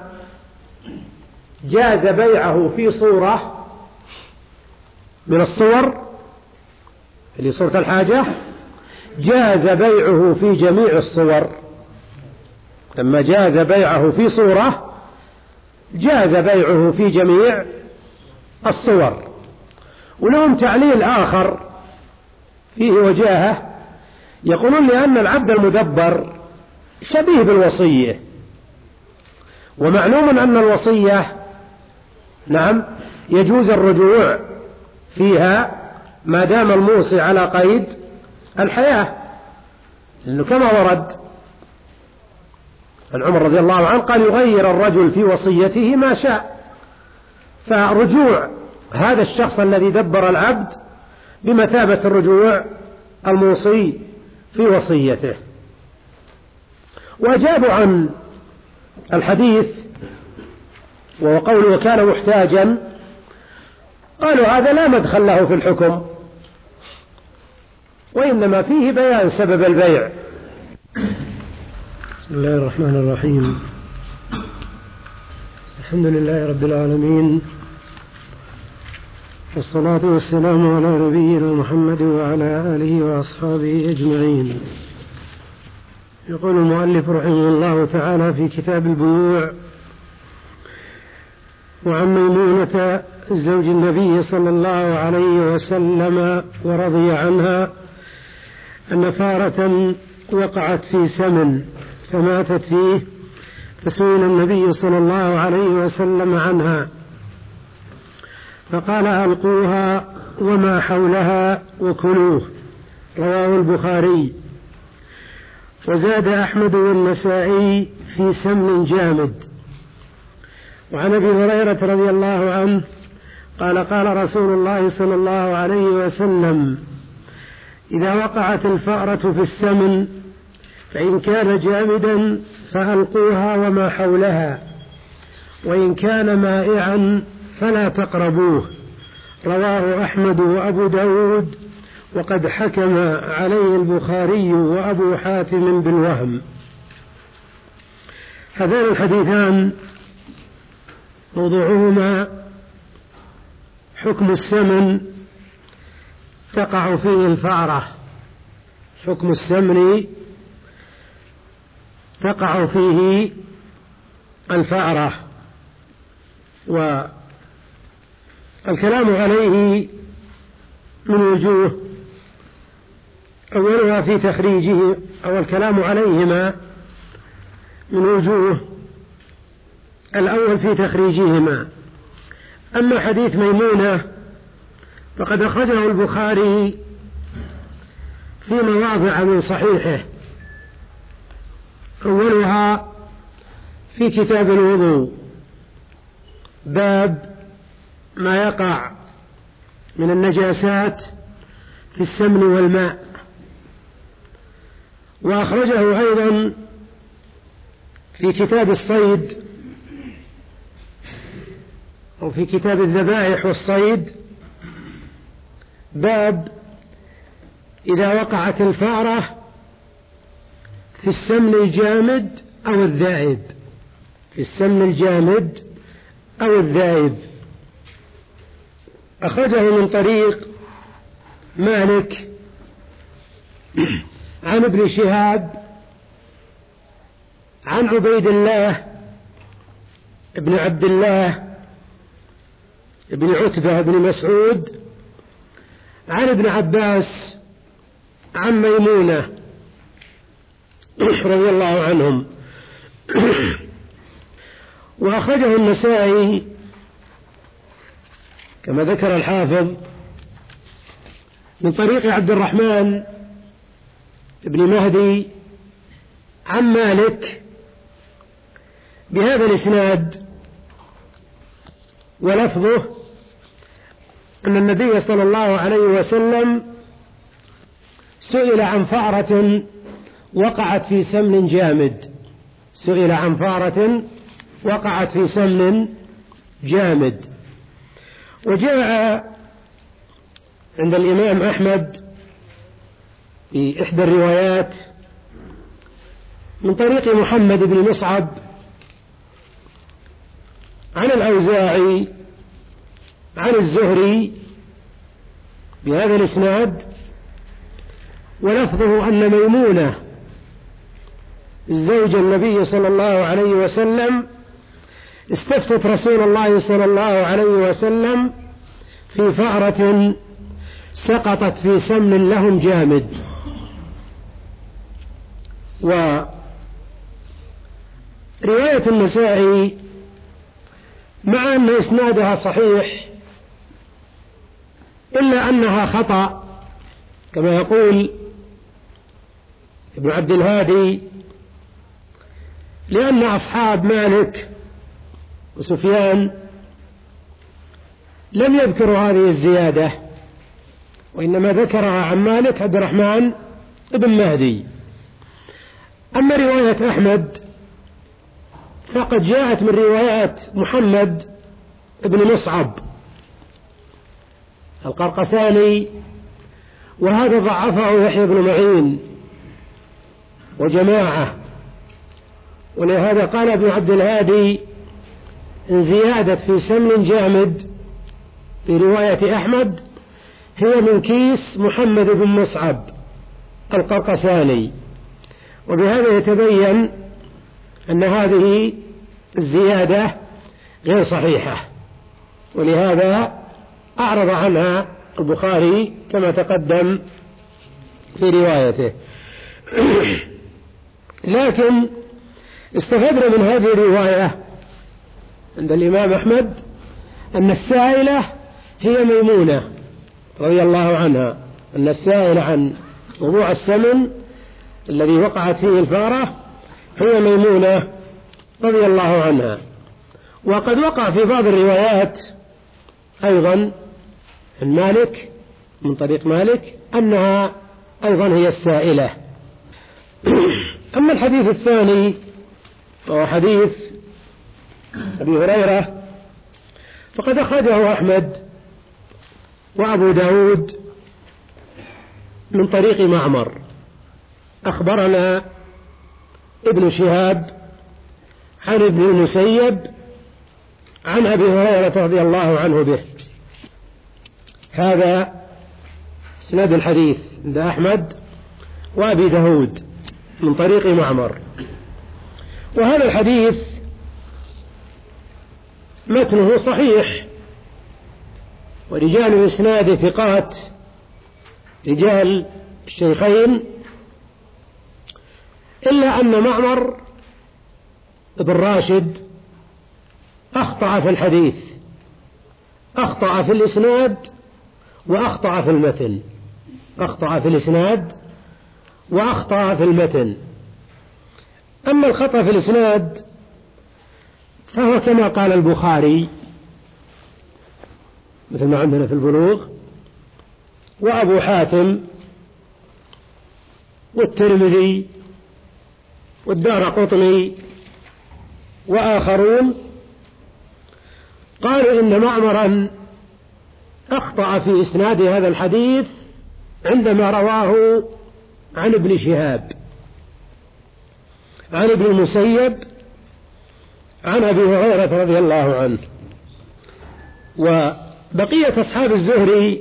جاز بيعه في صورة من الصور اللي صورة الحاجة، جاز بيعه في جميع الصور. لما جاز بيعه في صورة جاز بيعه في جميع الصور. ولهم تعليل آخر فيه وجاهة، يقولون لأن العبد المدبر شبيه بالوصية، ومعلوم أن الوصية نعم يجوز الرجوع فيها ما دام الموصي على قيد الحياة، لأنه كما ورد عن عمر رضي الله عنه قال يغير الرجل في وصيته ما شاء. فرجوع هذا الشخص الذي دبر العبد بمثابة الرجوع الموصي في وصيته. وأجابوا عن الحديث وهو قوله وكان محتاجا، قالوا هذا لا مدخل له في الحكم، وإنما فيه بيان سبب البيع. بسم الله الرحمن الرحيم. الحمد لله رب العالمين، والصلاة والسلام على نبينا محمد وعلى آله وأصحابه أجمعين. يقول المؤلف رحمه الله تعالى في كتاب البيوع: وعن ميمونة زوج النبي صلى الله عليه وسلم ورضي عنها أن فارة وقعت في سمن فماتت فيه، فسئل النبي صلى الله عليه وسلم عنها فقال ألقوها وما حولها وكلوه، رواه البخاري. وزاد أحمد والنسائي في سمن جامد. وعن أبي هريرة رضي الله عنه قال قال رسول الله صلى الله عليه وسلم: إذا وقعت الفأرة في السمن فإن كان جامدا فألقوها وما حولها، وإن كان مائعا فلا تقربوه، رواه أحمد وأبو داود، وقد حكم عليه البخاري وأبو حاتم بالوهم. هذان الحديثان موضوعهما حكم السمن تقع فيه الفأرة، حكم السمن تقع فيه الفأرة. والكلام عليه من وجوه، أولها في تخريجه أو الكلام عليهما من وجوه. الأول في تخريجهما. أما حديث ميمونة فقد أخرجه البخاري في مواضع من صحيحه، أولها في كتاب الوضوء باب ما يقع من النجاسات في السمن والماء. وأخرجه أيضا في كتاب الصيد أو في كتاب الذبائح والصيد باب إذا وقعت الفأرة في السمن الجامد أو الذائب، في السمن الجامد أو الذائب. أخرجه من طريق مالك عن ابن شهاب عن عبيد الله بن عبد الله بن عتبة بن مسعود عن ابن عباس عن ميمونة رضي الله عنهم. وأخرجه النسائي كما ذكر الحافظ من طريق عبد الرحمن بن مهدي عن مالك بهذا الإسناد، ولفظه أن النبي صلى الله عليه وسلم سئل عن فأرة وقعت في سمن جامد سئل عن فأرة وقعت في سمن جامد. وجاء عند الإمام أحمد في إحدى الروايات من طريق محمد بن مصعب عن الأوزاعي عن الزهري بهذا الإسناد، ولفظه أن ميمونة زوج النبي صلى الله عليه وسلم استفتت رسول الله صلى الله عليه وسلم في فأرة سقطت في سمن لهم جامد. ورواية النسائي مع أن إسنادها صحيح إلا أنها خطأ كما يقول ابن عبد الهادي، لأن أصحاب مالك وسفيان لم يذكروا هذه الزيادة، وإنما ذكرها عن مالك عبد الرحمن بن مهدي. أما رواية أحمد فقد جاءت من روايات محمد بن مصعب القرقساني، وهذا ضعفه يحيى بن معين وجماعة، ولهذا قال ابن عبد الهادي إن زيادة في سمن جامد في رواية أحمد هي من كيس محمد بن مصعب القرقساني، وبهذا يتبين أن هذه الزيادة غير صحيحة، ولهذا أعرض عنها البخاري كما تقدم في روايته. لكن استفدنا من هذه الرواية عند الإمام أحمد أن السائلة هي ميمونة رضي الله عنها، أن السائلة عن موضوع السمن الذي وقعت فيه الفارة هي ميمونة رضي الله عنها. وقد وقع في بعض الروايات أيضا عن مالك من طريق مالك أنها أيضا هي السائلة. أما الحديث الثاني وهو حديث أبي هريرة فقد أخرجه أحمد وأبو داود من طريق معمر. أخبرنا ابن شهاب عن ابن المسيب عن أبي هريرة رضي الله عنه به. هذا اسناد الحديث عند أحمد وأبي داود من طريق معمر. وهذا الحديث متنه صحيح ورجال إسناد ثقات رجال الشيخين، إلا أن معمر بن راشد أخطأ في الحديث، أخطأ في الإسناد وأخطأ في المتن، أخطأ في الإسناد وأخطأ في المتن. أما الخطأ في الإسناد فهو كما قال البخاري مثل ما عندنا في البلوغ وأبو حاتم والترمذي والدارقطني وآخرون قالوا إن معمرا أخطأ في إسناد هذا الحديث عندما رواه عن ابن شهاب عن ابن المسيب عن أبي هريرة رضي الله عنه. وبقية أصحاب الزهري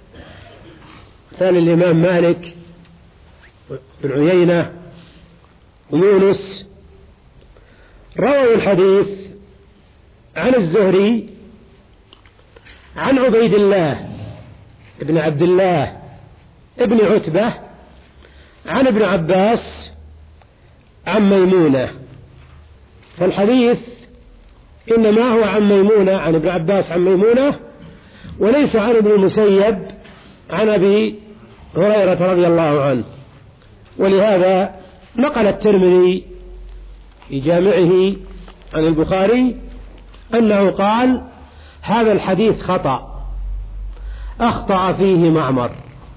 مثال الإمام مالك بن عيينة ويونس رووا الحديث عن الزهري عن عبيد الله ابن عبد الله ابن عتبة عن ابن عباس عن ميمونة. فالحديث إنما هو عن ميمونة، عن ابن عباس عن ميمونة، وليس عن ابن المسيب عن أبي هريرة رضي الله عنه. ولهذا نقل الترمذي في جامعه عن البخاري أنه قال: هذا الحديث خطأ، أخطأ فيه معمر.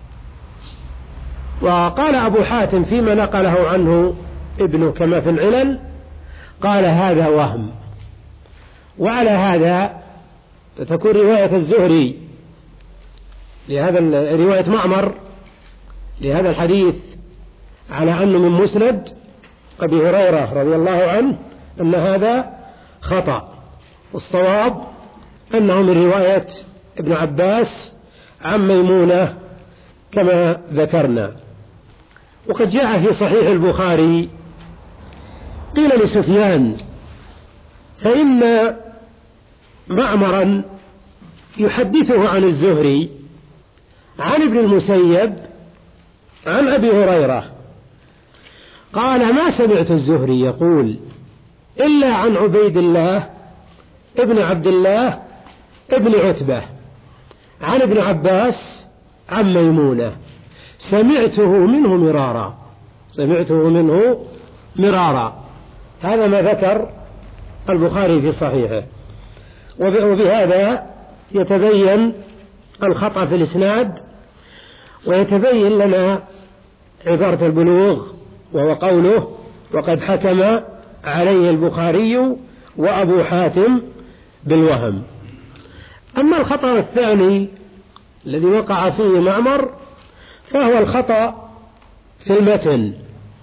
وقال أبو حاتم فيما نقله عنه ابنه كما في العلل، قال: هذا وهم. وعلى هذا تكون رواية الزهري لهذا رواية معمر لهذا الحديث على أنه من مسند أبي هريرة رضي الله عنه أن هذا خطأ. الصواب أنه من رواية ابن عباس عن ميمونة كما ذكرنا. وقد جاء في صحيح البخاري قيل لسفيان: فإن معمرا يحدثه عن الزهري عن ابن المسيب عن أبي هريرة، قال: ما سمعت الزهري يقول إلا عن عبيد الله ابن عبد الله ابن عتبة عن ابن عباس عن ميمونة، سمعته منه مرارا، سمعته منه مرارا. هذا ما ذكر البخاري في صحيحه. وبهذا يتبين الخطأ في الإسناد، ويتبين لنا عبارة البلوغ، وهو قوله: وقد حكم عليه البخاري وأبو حاتم بالوهم. أما الخطأ الثاني الذي وقع فيه معمر فهو الخطأ في المتن،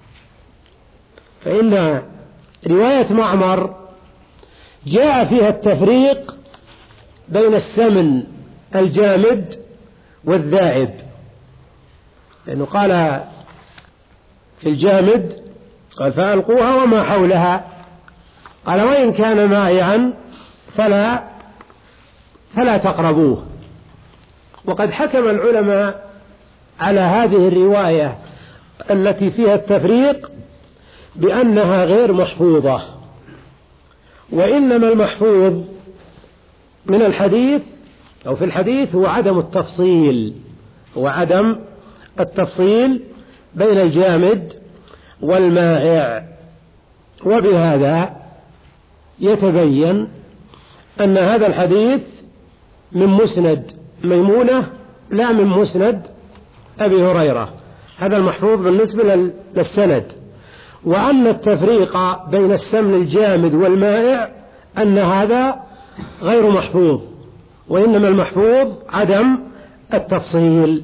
فإن رواية معمر جاء فيها التفريق بين السمن الجامد والذائب، لأنه قال في الجامد قال: فألقوها وما حولها، قال: وإن كان مائعا فلا فلا تقربوه. وقد حكم العلماء على هذه الرواية التي فيها التفريق بأنها غير محفوظة، وإنما المحفوظ من الحديث أو في الحديث هو عدم التفصيل، هو عدم التفصيل بين الجامد والمائع. وبهذا يتبين أن هذا الحديث من مسند ميمونة لا من مسند أبي هريرة، هذا المحفوظ بالنسبة للسند. وأن التفريق بين السمن الجامد والمائع أن هذا غير محفوظ، وإنما المحفوظ عدم التفصيل.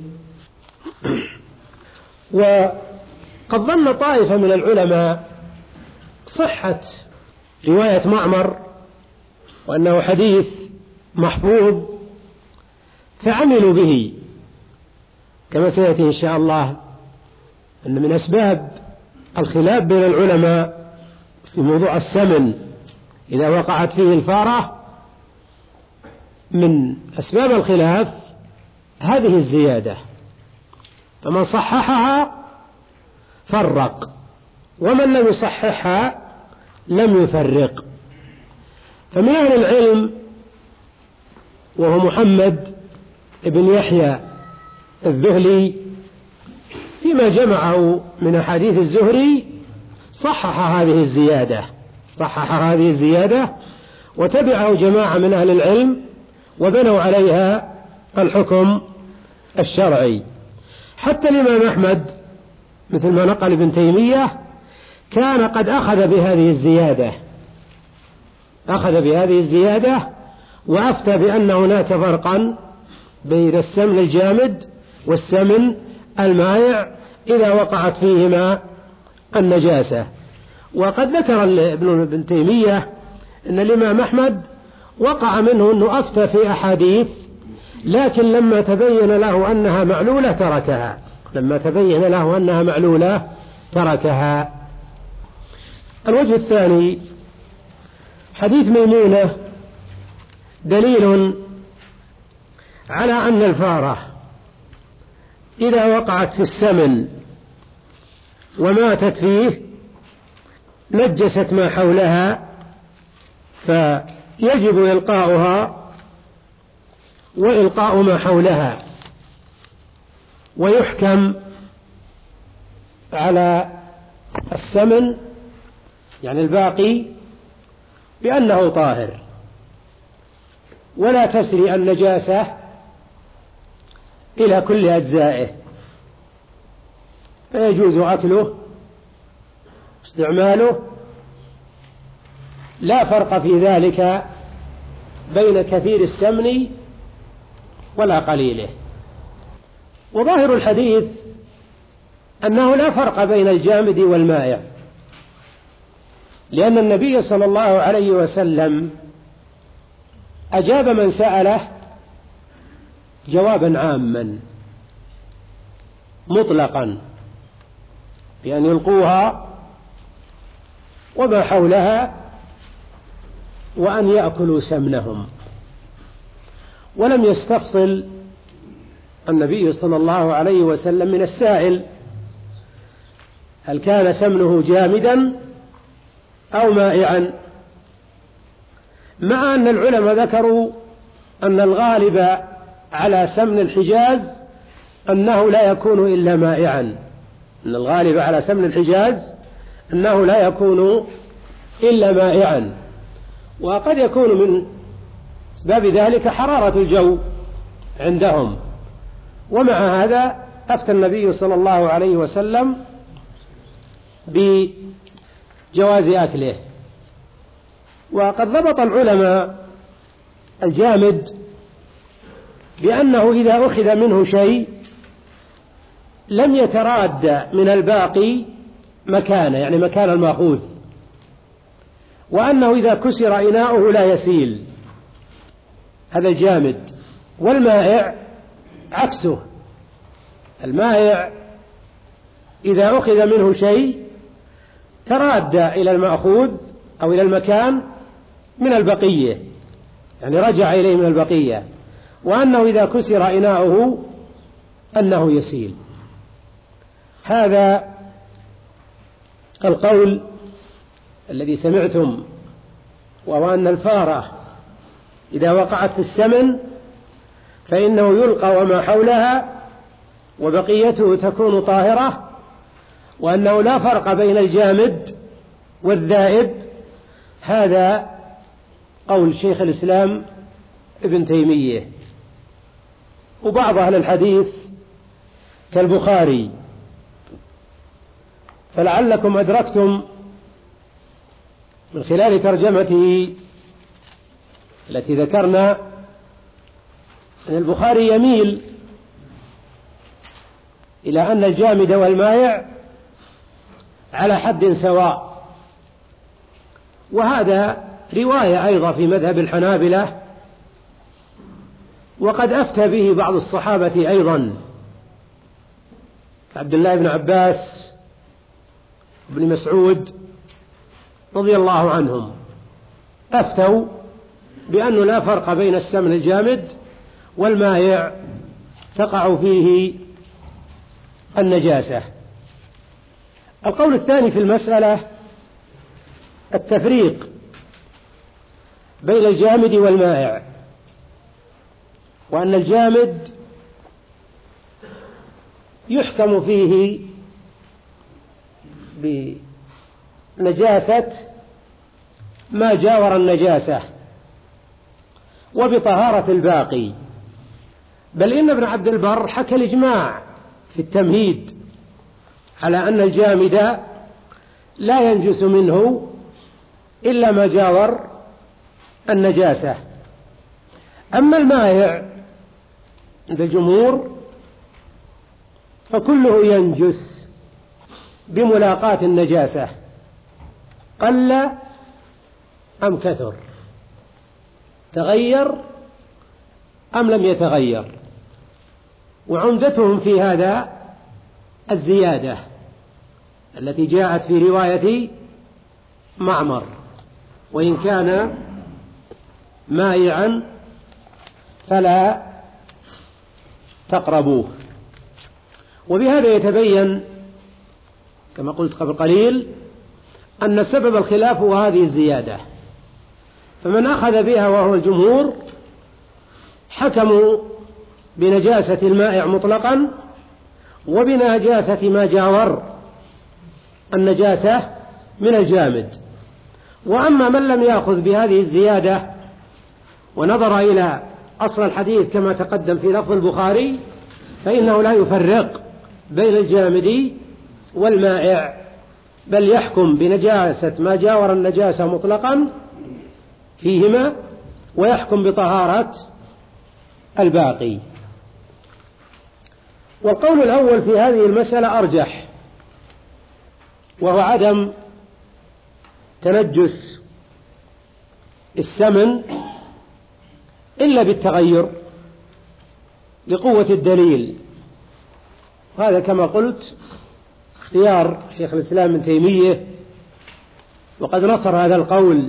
وقد ظن طائفة من العلماء صحة رواية معمر وأنه حديث محفوظ، فعملوا به، كما سيأتي إن شاء الله أن من أسباب الخلاف بين العلماء في موضوع السمن إذا وقعت فيه الفارة، من أسباب الخلاف هذه الزيادة، فمن صححها فرق، ومن لم يصححها لم يفرق. فمن أهل العلم وهو محمد ابن يحيى الذهلي فيما جمعه من أحاديث الزهري صحح هذه الزيادة، صحح هذه الزيادة وتبعه جماعة من أهل العلم وبنوا عليها الحكم الشرعي. حتى الإمام أحمد مثل ما نقل ابن تيمية كان قد أخذ بهذه الزيادة، أخذ بهذه الزيادة وأفتى بأن هناك فرقا بين السمن الجامد والسمن المائع إذا وقعت فيهما النجاسة. وقد ذكر ابن تيمية أن الإمام أحمد وقع منه أنه أفتى في أحاديث، لكن لما تبين له أنها معلولة تركها، لما تبين له أنها معلولة تركها. الوجه الثاني حديث ميمونة دليل على أن الفارة إذا وقعت في السمن وماتت فيه نجست ما حولها، فيجب إلقاؤها وإلقاء ما حولها، ويحكم على السمن يعني الباقي بأنه طاهر، ولا تسري النجاسة إلى كل أجزائه، فيجوز أكله استعماله، لا فرق في ذلك بين كثير السمن ولا قليله. وظاهر الحديث أنه لا فرق بين الجامد والمائع، لأن النبي صلى الله عليه وسلم أجاب من سأله جوابا عاما مطلقا بأن يلقوها وما حولها وأن يأكلوا سمنهم، ولم يستفصل النبي صلى الله عليه وسلم من السائل هل كان سمنه جامدا أو مائعا، مع أن العلماء ذكروا أن الغالب على سمن الحجاز أنه لا يكون إلا مائعا، أن الغالب على سمن الحجاز أنه لا يكون إلا مائعا، وقد يكون من أسباب ذلك حرارة الجو عندهم، ومع هذا أفتى النبي صلى الله عليه وسلم بجواز أكله. وقد ضبط العلماء الجامد بأنه إذا أخذ منه شيء لم يتراد من الباقي مكانه، يعني مكان المأخوذ، وأنه إذا كسر إناؤه لا يسيل، هذا الجامد. والمائع عكسه، المائع إذا أخذ منه شيء تراد إلى المأخوذ أو إلى المكان من البقية، يعني رجع إليه من البقية، وأنه إذا كسر إناؤه أنه يسيل. هذا القول الذي سمعتم، وهو أن الفارة إذا وقعت في السمن فإنه يلقى وما حولها وبقيته تكون طاهرة، وأنه لا فرق بين الجامد والذائب، هذا قول شيخ الإسلام ابن تيمية وبعض أهل الحديث كالبخاري. فلعلكم أدركتم من خلال ترجمته التي ذكرنا أن البخاري يميل إلى أن الجامد والمائع على حد سواء، وهذا رواية أيضا في مذهب الحنابلة، وقد أفتى به بعض الصحابة أيضا عبد الله بن عباس بن مسعود رضي الله عنهم، أفتوا بأنه لا فرق بين السمن الجامد والمائع تقع فيه النجاسة. القول الثاني في المسألة التفريق بين الجامد والمائع، وأن الجامد يحكم فيه بنجاسة ما جاور النجاسة وبطهارة الباقي، بل إن ابن عبد البر حكى الإجماع في التمهيد على أن الجامد لا ينجس منه إلا ما جاور النجاسة. أما المائع عند الجمهور فكله ينجس بملاقاة النجاسة، قل أم كثر، تغير أم لم يتغير، وعمدتهم في هذا الزيادة التي جاءت في رواية معمر، وإن كان مائعا فلا تقربوه. وبهذا يتبين كما قلت قبل قليل أن سبب الخلاف هو هذه الزيادة، فمن أخذ بها وهو الجمهور حكموا بنجاسة المائع مطلقا وبنجاسة ما جاور النجاسة من الجامد. وأما من لم يأخذ بهذه الزيادة ونظر إلى أصل الحديث كما تقدم في لفظ البخاري فإنه لا يفرق بين الجامد والمائع، بل يحكم بنجاسة ما جاور النجاسة مطلقا فيهما ويحكم بطهارة الباقي. والقول الأول في هذه المسألة أرجح، وهو عدم تنجس السمن إلا بالتغير لقوة الدليل. هذا كما قلت اختيار شيخ الإسلام ابن تيمية، وقد نصر هذا القول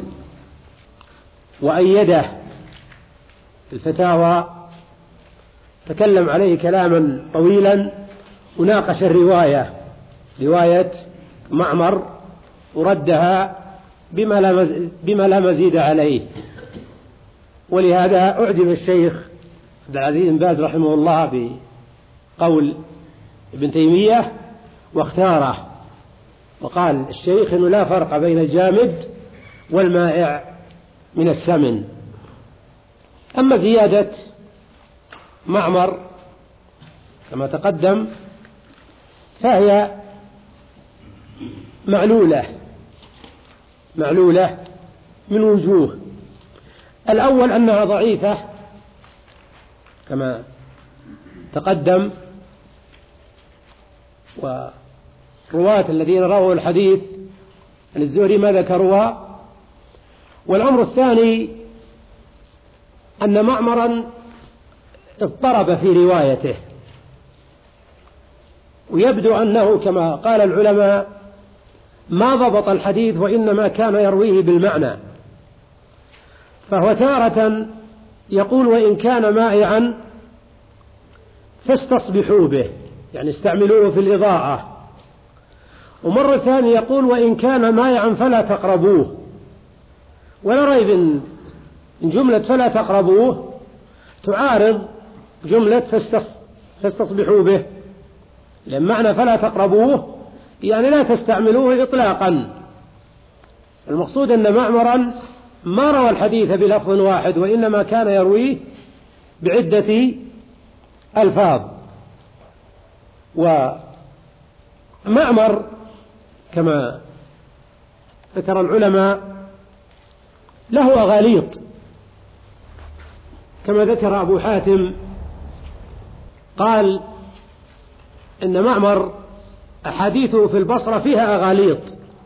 وأيده في الفتاوى، تكلم عليه كلاما طويلا وناقش الرواية رواية معمر وردها بما لا بما لا مزيد عليه. ولهذا أعجب الشيخ عبد العزيز بن باز رحمه الله بقول ابن تيمية واختاره، وقال الشيخ إنه لا فرق بين الجامد والمائع من السمن. أما زيادة معمر كما تقدم فهي معلولة معلولة من وجوه. الأول أنها ضعيفة كما تقدم، والرواة الذين رووا الحديث عن الزهري ما ذكروا. والأمر الثاني أن معمرا اضطرب في روايته، ويبدو أنه كما قال العلماء ما ضبط الحديث وإنما كان يرويه بالمعنى، فهو تارة يقول وإن كان مائعا فاستصبحوا به، يعني استعملوه في الإضاءة، ومرة ثانية يقول وإن كان مائعا فلا تقربوه. ولا ريب إن جملة فلا تقربوه تعارض جملة فاستصبحوا به، لأن معنى فلا تقربوه يعني لا تستعملوه إطلاقا. المقصود أن معمرا ما روى الحديث بلفظ واحد وإنما كان يرويه بعدة ألفاظ. ومعمر كما ذكر العلماء له أغاليط، كما ذكر أبو حاتم قال إن معمر أحاديثه في البصرة فيها أغاليط،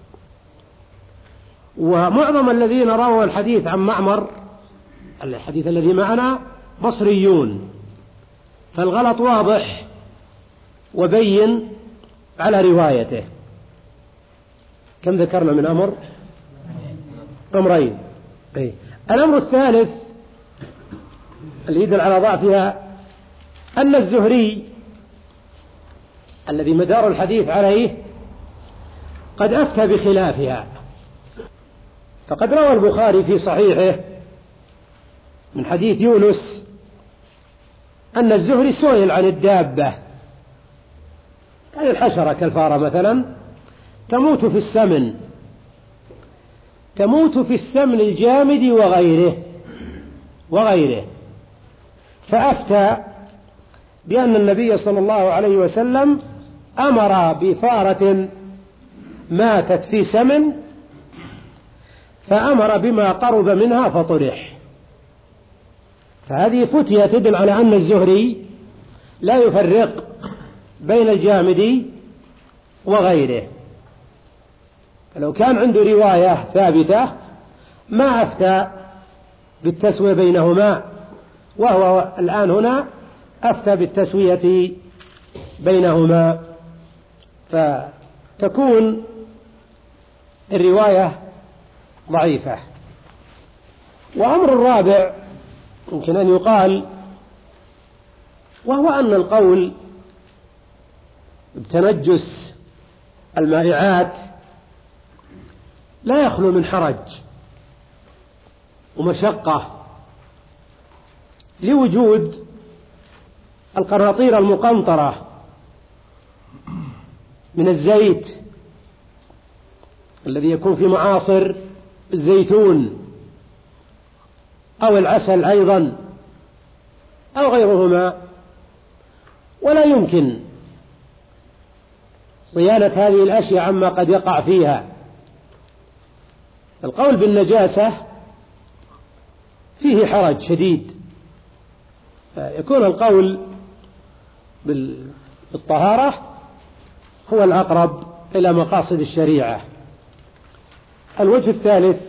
ومعظم الذين رووا الحديث عن معمر الحديث الذي معنا بصريون، فالغلط واضح وبين على روايته. كم ذكرنا من أمر؟ أمرين. أي. الأمر الثالث اللي يدل على ضعفها أن الزهري الذي مدار الحديث عليه قد أفتى بخلافها، فقد روى البخاري في صحيحه من حديث يونس أن الزهري سئل عن الدابة، عن الحشرة كالفارة مثلا تموت في السمن تموت في السمن الجامد وغيره وغيره فأفتى بأن النبي صلى الله عليه وسلم أمر بفارة ماتت في سمن فأمر بما قرب منها فطرح. فهذه فتية تدل على أن الزهري لا يفرق بين الجامد وغيره، فلو كان عنده رواية ثابتة ما أفتى بالتسوية بينهما، وهو الآن هنا أفتى بالتسوية بينهما، فتكون الرواية ضعيفة. وأمر الرابع يمكن أن يقال وهو أن القول بتنجس المائعات لا يخلو من حرج ومشقة لوجود القناطير المقنطرة من الزيت الذي يكون في معاصر الزيتون أو العسل أيضا أو غيرهما، ولا يمكن صيانة هذه الأشياء عما قد يقع فيها. القول بالنجاسة فيه حرج شديد، يكون القول بالطهارة هو الأقرب إلى مقاصد الشريعة. الوجه الثالث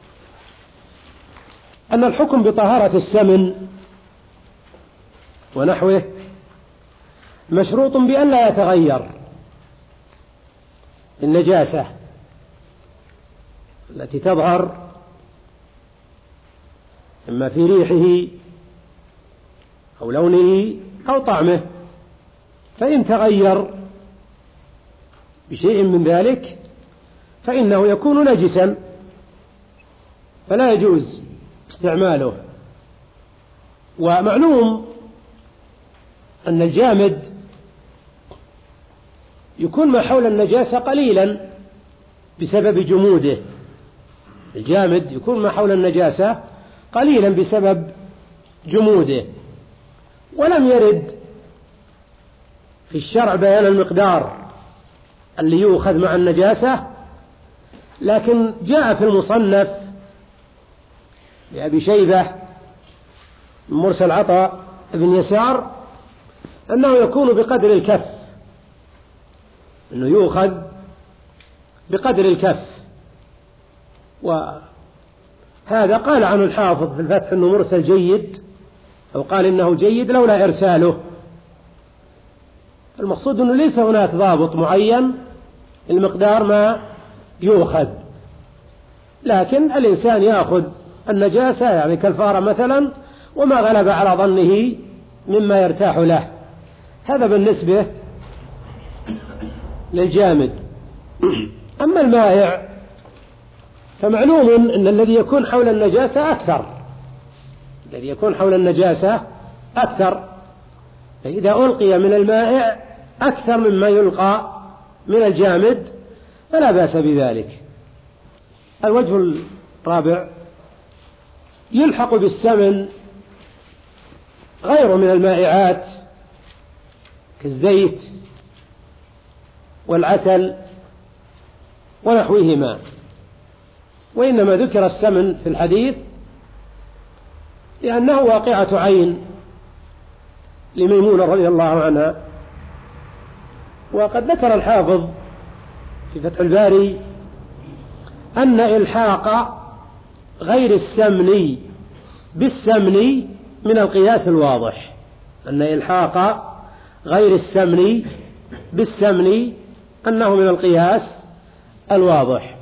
أن الحكم بطهارة السمن ونحوه مشروط بأن لا يتغير النجاسة التي تظهر إما في ريحه أو لونه أو طعمه، فإن تغير بشيء من ذلك فإنه يكون نجسا فلا يجوز استعماله. ومعلوم أن الجامد يكون ما حول النجاسة قليلا بسبب جموده، الجامد يكون ما حول النجاسة قليلا بسبب جموده، ولم يرد في الشرع بيان المقدار اللي يؤخذ مع النجاسة، لكن جاء في المصنف لأبي شيبة مرسل عطاء بن يسار أنه يكون بقدر الكف، أنه يؤخذ بقدر الكف، وهذا قال عنه الحافظ في الفتح أنه مرسل جيد، أو قال إنه جيد لولا إرساله. المقصود أنه ليس هناك ضابط معين المقدار ما يؤخذ، لكن الإنسان يأخذ النجاسة يعني كالفارة مثلا وما غلب على ظنه مما يرتاح له. هذا بالنسبة للجامد. أما المائع فمعلوم أن الذي يكون حول النجاسة أكثر، الذي يكون حول النجاسة أكثر، فإذا ألقي من المائع أكثر مما يلقى من الجامد فلا بأس بذلك. الوجه الرابع يلحق بالسمن غير من المائعات كالزيت والعسل ونحوهما، وإنما ذكر السمن في الحديث لأنه واقعة عين لميمونة رضي الله عنها. وقد ذكر الحافظ في فتح الباري أن إلحاق غير السمن بالسمن من القياس الواضح، أن إلحاق غير السمن بالسمن أنه من القياس الواضح.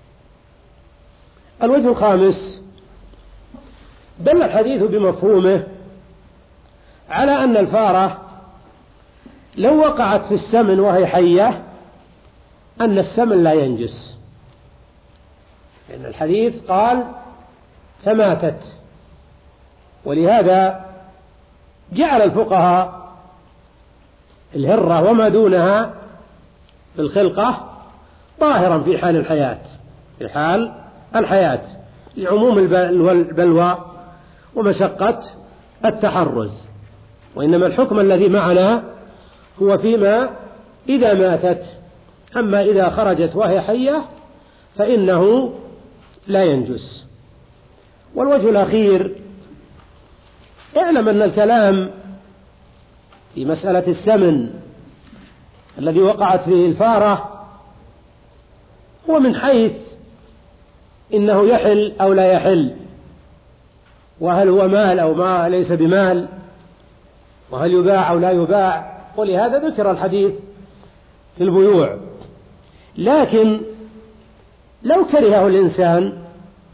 الوجه الخامس دل الحديث بمفهومه على أن الفارة لو وقعت في السمن وهي حية أن السمن لا ينجس، لأن الحديث قال فماتت، ولهذا جعل الفقهاء الهرة وما دونها بالخلقة طاهرا في حال الحياة، في حال الحياة لعموم البلوى ومشقة التحرز، وإنما الحكم الذي معنا هو فيما إذا ماتت، أما إذا خرجت وهي حية فإنه لا ينجس. والوجه الأخير اعلم أن الكلام في مسألة السمن الذي وقعت فيه الفارة هو من حيث إنه يحل أو لا يحل، وهل هو مال أو ما ليس بمال، وهل يباع أو لا يباع، ولهذا ذكر الحديث في البيوع. لكن لو كرهه الإنسان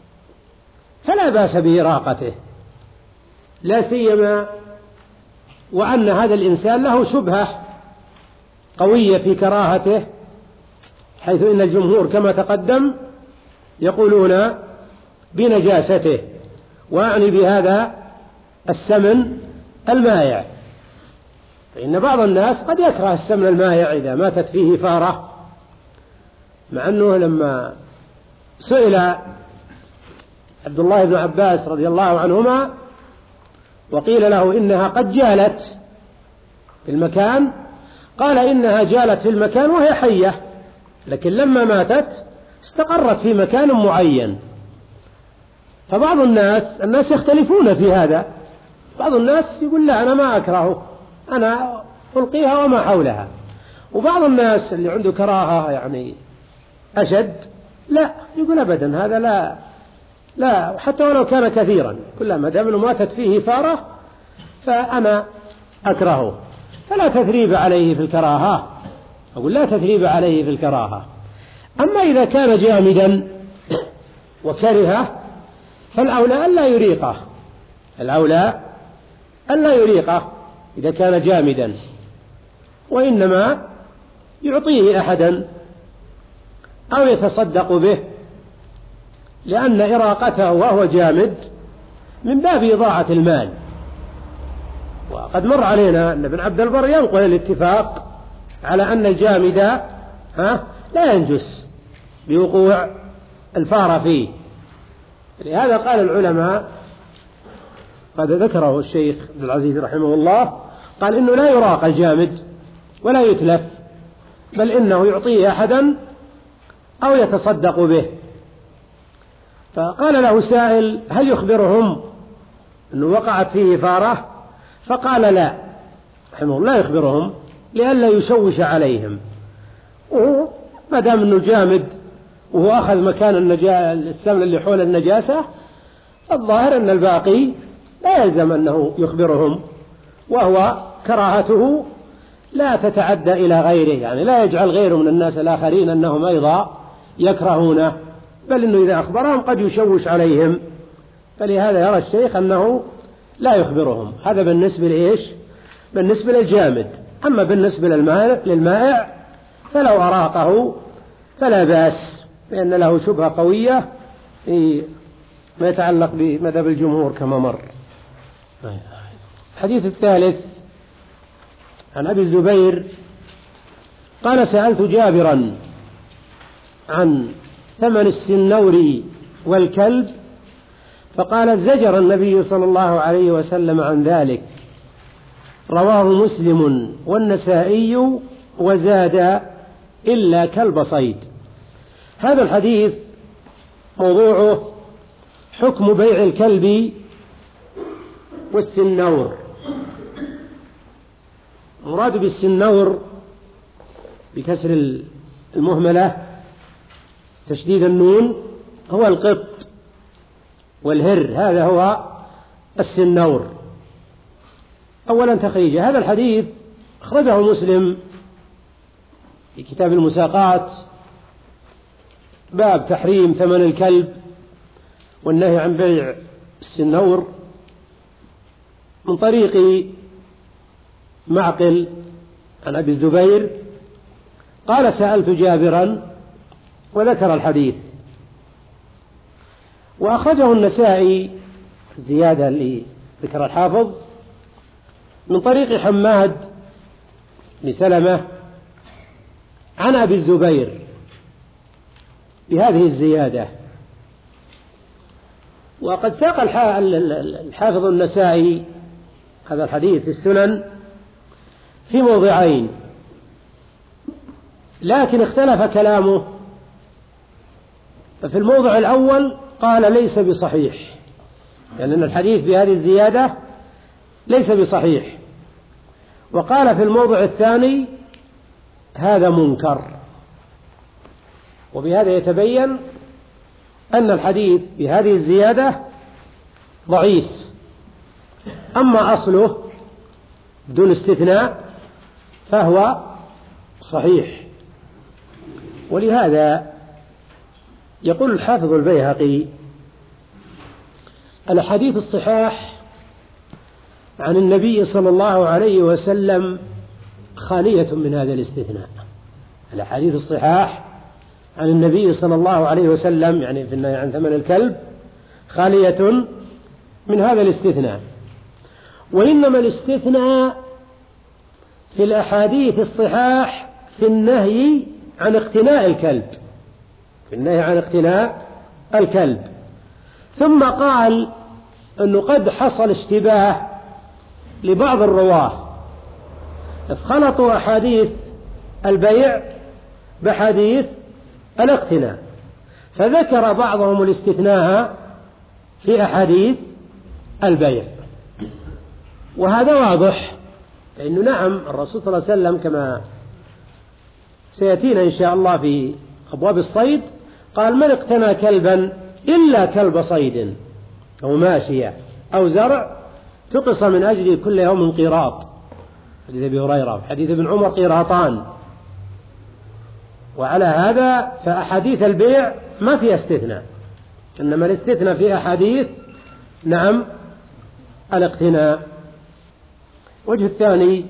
فلا بأس بإراقته، لا سيما وأن هذا الإنسان له شبهة قوية في كراهته، حيث إن الجمهور كما تقدم يقولون بنجاسته، وأعني بهذا السمن المائع، فإن بعض الناس قد يكره السمن المائع إذا ماتت فيه فارة، مع أنه لما سئل عبد الله بن عباس رضي الله عنهما وقيل له إنها قد جالت في المكان، قال إنها جالت في المكان وهي حية، لكن لما ماتت استقرت في مكان معين. فبعض الناس الناس يختلفون في هذا، بعض الناس يقول لا أنا ما أكرهه، أنا ألقيها وما حولها، وبعض الناس اللي عنده كراهة يعني أشد لا، يقول أبدا هذا لا لا حتى ولو كان كثيرا، كل ما دام ماتت فيه فارة فأنا أكرهه. فلا تثريب عليه في الكراهة، أقول لا تثريب عليه في الكراهة. أما إذا كان جامدا وكرهه فالأولى ألا يريقه، الأولى ألا يريقه إذا كان جامدا، وإنما يعطيه أحدا أو يتصدق به، لأن إراقته وهو جامد من باب إضاعة المال. وقد مر علينا أن ابن عبد البر ينقل الاتفاق على أن الجامد ها لا ينجس بوقوع الفار فيه. لهذا قال العلماء، قد ذكره الشيخ عبد العزيز رحمه الله، قال إنه لا يراق الجامد ولا يتلف، بل إنه يعطيه أحدا أو يتصدق به. فقال له سائل هل يخبرهم أنه وقعت فيه فارة؟ فقال لا رحمه الله لا يخبرهم لئلا يشوش عليهم، وما دام أنه جامد وهو أخذ مكان النجا... السمن اللي حول النجاسة، الظاهر أن الباقي لا يلزم أنه يخبرهم، وهو كراهته لا تتعدى إلى غيره، يعني لا يجعل غيره من الناس الآخرين أنهم أيضا يكرهونه، بل أنه إذا أخبرهم قد يشوش عليهم، فلهذا يرى الشيخ أنه لا يخبرهم. هذا بالنسبة لإيش؟ بالنسبة للجامد. أما بالنسبة للمائع فلو أراقه فلا بأس، لأن له شبهة قوية ما يتعلق بمذهب الجمهور كما مر. الحديث الثالث عن أبي الزبير قال سألت جابرا عن ثمن السنور والكلب، فقال زجر النبي صلى الله عليه وسلم عن ذلك، رواه مسلم والنسائي وزاد إلا كلب صيد. هذا الحديث موضوعه حكم بيع الكلب والسنور. مراد بالسنور بكسر المهملة تشديد النون هو القط والهر، هذا هو السنور. أولا تخريج هذا الحديث أخرجه مسلم في كتاب المساقات، باب تحريم ثمن الكلب والنهي عن بيع السنور، من طريق معقل عن أبي الزبير قال سألت جابرا وذكر الحديث. وأخرجه النسائي زيادة اللي ذكر الحافظ من طريق حماد بن سلمة عن أبي الزبير بهذه الزيادة. وقد ساق الحافظ النسائي هذا الحديث في السنن في موضعين، لكن اختلف كلامه. ففي الموضع الأول قال ليس بصحيح، لأن يعني الحديث بهذه الزيادة ليس بصحيح. وقال في الموضع الثاني هذا منكر. وبهذا يتبين أن الحديث بهذه الزيادة ضعيف، أما أصله بدون استثناء فهو صحيح. ولهذا يقول الحافظ البيهقي الأحاديث الصحاح عن النبي صلى الله عليه وسلم خالية من هذا الاستثناء. الأحاديث الصحاح عن النبي صلى الله عليه وسلم يعني في النهي عن ثمن الكلب خالية من هذا الاستثناء. وإنما الاستثناء في الأحاديث الصحاح في النهي عن اقتناء الكلب، في النهي عن اقتناء الكلب. ثم قال أنه قد حصل اشتباه لبعض الرواه خلطوا أحاديث البيع بحديث الاقتناء، فذكر بعضهم الاستثناء في أحاديث البيع. وهذا واضح، لأنه نعم الرسول صلى الله عليه وسلم كما سيأتينا إن شاء الله في أبواب الصيد قال: من اقتنى كلبا إلا كلب صيد أو ماشية أو زرع تقص من أجله كل يوم قيراط، حديث أبي هريرة، حديث ابن عمر قيراطان. وعلى هذا فأحاديث البيع ما في استثناء، إنما الاستثناء في أحاديث نعم الاقتناء. وجه الثاني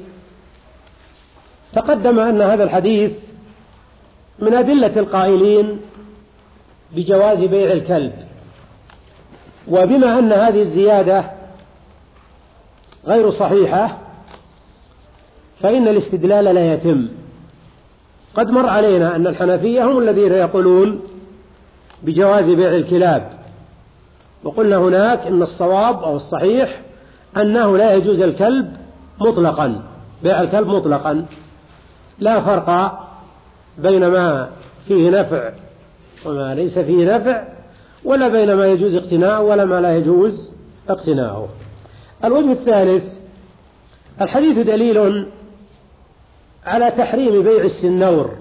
تقدم أن هذا الحديث من أدلة القائلين بجواز بيع الكلب، وبما أن هذه الزيادة غير صحيحة فإن الاستدلال لا يتم. قد مر علينا أن الحنفية هم الذين يقولون بجواز بيع الكلاب، وقلنا هناك إن الصواب أو الصحيح أنه لا يجوز الكلب مطلقا، بيع الكلب مطلقا، لا فرق بين ما فيه نفع وما ليس فيه نفع، ولا بين ما يجوز اقتناءه ولا ما لا يجوز اقتناءه. الوجه الثالث الحديث دليل على تحريم بيع السنور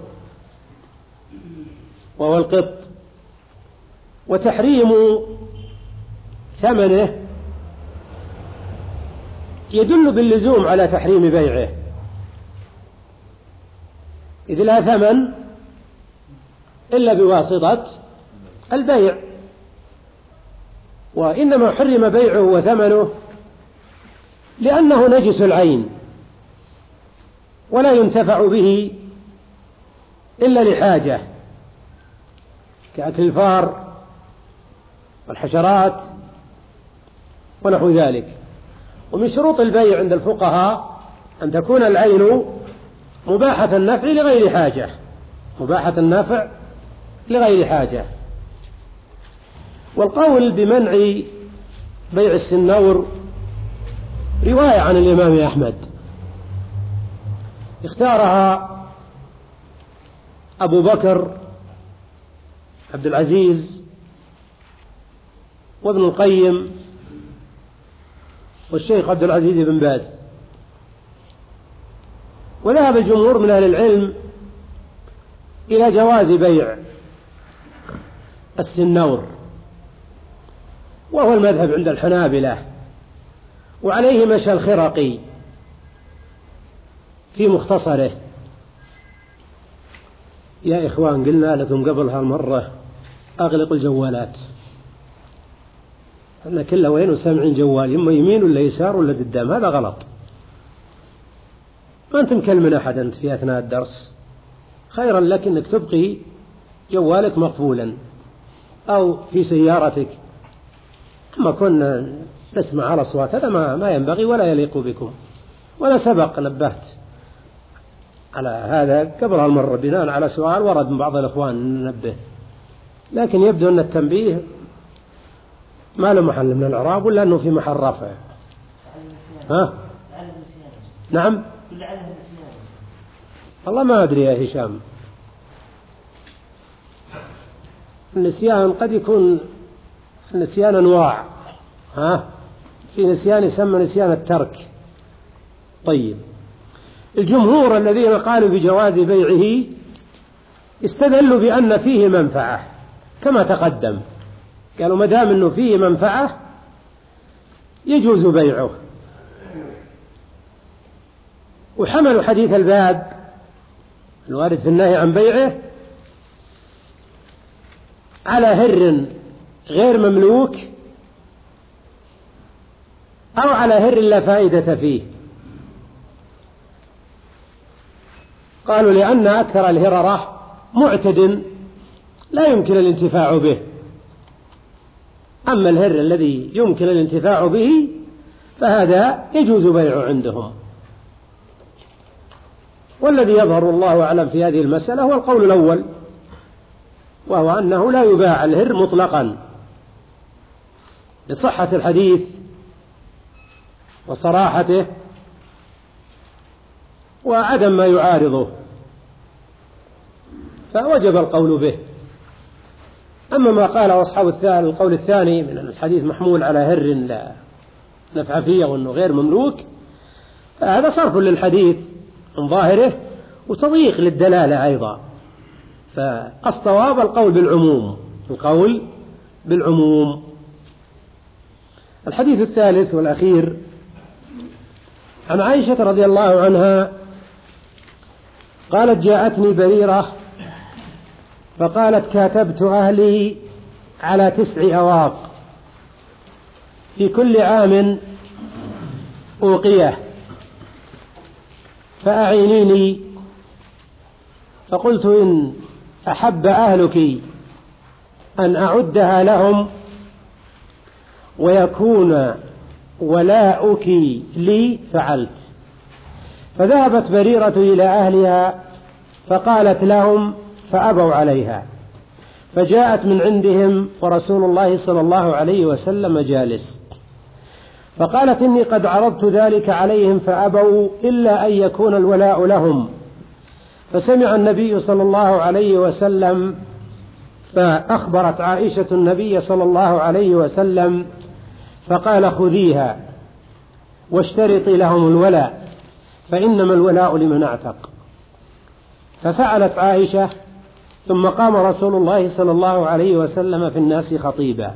وهو القط، وتحريم ثمنه يدل باللزوم على تحريم بيعه، إذ لا ثمن إلا بواسطة البيع، وإنما حرم بيعه وثمنه لأنه نجس العين ولا ينتفع به إلا لحاجة كأكل الفار والحشرات ونحو ذلك. ومن شروط البيع عند الفقهاء أن تكون العين مباحة النفع لغير حاجة، مباحة النفع لغير حاجة. والقول بمنع بيع السنور رواية عن الإمام أحمد اختارها أبو بكر عبد العزيز وابن القيم والشيخ عبد العزيز بن باز. وذهب الجمهور من أهل العلم إلى جواز بيع السنور، وهو المذهب عند الحنابلة، وعليه مشى الخرقي في مختصره. يا إخوان قلنا لكم قبل هالمرة أغلقوا الجوالات، احنا كله وين وسامعين جوال، إما يمين ولا يسار ولا قدام، هذا غلط. ما أنت مكلم أحد أنت في أثناء الدرس، خيرا لك أنك تبقي جوالك مقفولا أو في سيارتك. أما كنا نسمع على أصوات هذا ما, ما ينبغي ولا يليق بكم، ولا سبق نبهت على هذا قبل هالمرة بناء على سؤال ورد من بعض الإخوان ننبه، لكن يبدو أن التنبيه ما له محل من الإعراب ولا أنه في محل رفع. ها؟ نعم؟ والله ما أدري يا هشام، النسيان قد يكون النسيان أنواع، ها؟ في نسيان يسمى نسيان الترك. طيب، الجمهور الذين قالوا بجواز بيعه استدلوا بأن فيه منفعة كما تقدم، قالوا ما دام أنه فيه منفعة يجوز بيعه، وحملوا حديث الباب الوارد في النهي عن بيعه على هر غير مملوك أو على هر لا فائدة فيه. قالوا لأن أكثر الهررة معتد لا يمكن الانتفاع به، أما الهر الذي يمكن الانتفاع به فهذا يجوز بيعه عندهم. والذي يظهر الله أعلم في هذه المسألة هو القول الأول، وهو أنه لا يباع الهر مطلقا لصحة الحديث وصراحته وعدم ما يعارضه، فوجب القول به. أما ما قاله أصحاب القول الثاني من الحديث محمول على هر لا نفع فيه وأنه غير مملوك، فهذا صرف للحديث من ظاهره وتضييق للدلالة أيضا. فالصواب القول بالعموم، القول بالعموم. الحديث الثالث والأخير عن عائشة رضي الله عنها قالت: جاءتني بريرة فقالت: كاتبت أهلي على تسع أواق في كل عام أوقية فأعينيني. فقلت: إن أحب أهلك أن أعدها لهم ويكون ولاؤك لي فعلت. فذهبت بريرة إلى أهلها فقالت لهم فأبوا عليها، فجاءت من عندهم ورسول الله صلى الله عليه وسلم جالس، فقالت: إني قد عرضت ذلك عليهم فأبوا إلا أن يكون الولاء لهم. فسمع النبي صلى الله عليه وسلم فأخبرت عائشة النبي صلى الله عليه وسلم فقال: خذيها واشترطي لهم الولاء فإنما الولاء لمن اعتق. ففعلت عائشة، ثم قام رسول الله صلى الله عليه وسلم في الناس خطيبا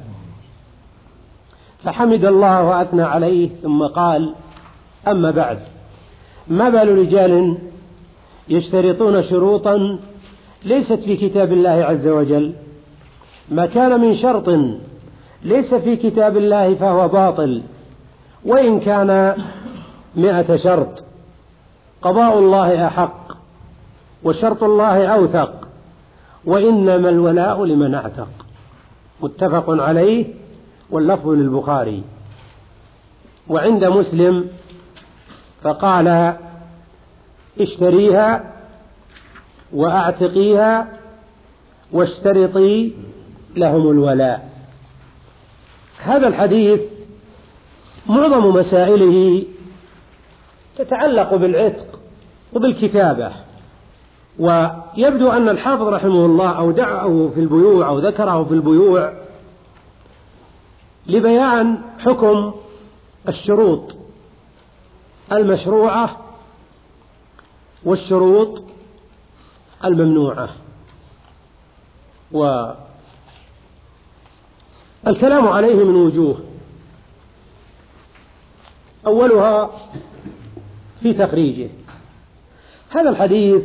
فحمد الله وأثنى عليه، ثم قال: أما بعد، ما بال رجال يشترطون شروطا ليست في كتاب الله عز وجل؟ ما كان من شرط ليس في كتاب الله فهو باطل، وإن كان مئة شرط. قضاء الله أحق وشرط الله أوثق، وإنما الولاء لمن اعتق. متفق عليه، واللفظ للبخاري. وعند مسلم فقال: اشتريها وأعتقيها واشترطي لهم الولاء. هذا الحديث معظم مسائله تتعلق بالعتق وبالكتابة، ويبدو أن الحافظ رحمه الله أودعه في البيوع أو ذكره في البيوع لبيان حكم الشروط المشروعة والشروط الممنوعة. والكلام عليه من وجوه، أولها في تخريجه. هذا الحديث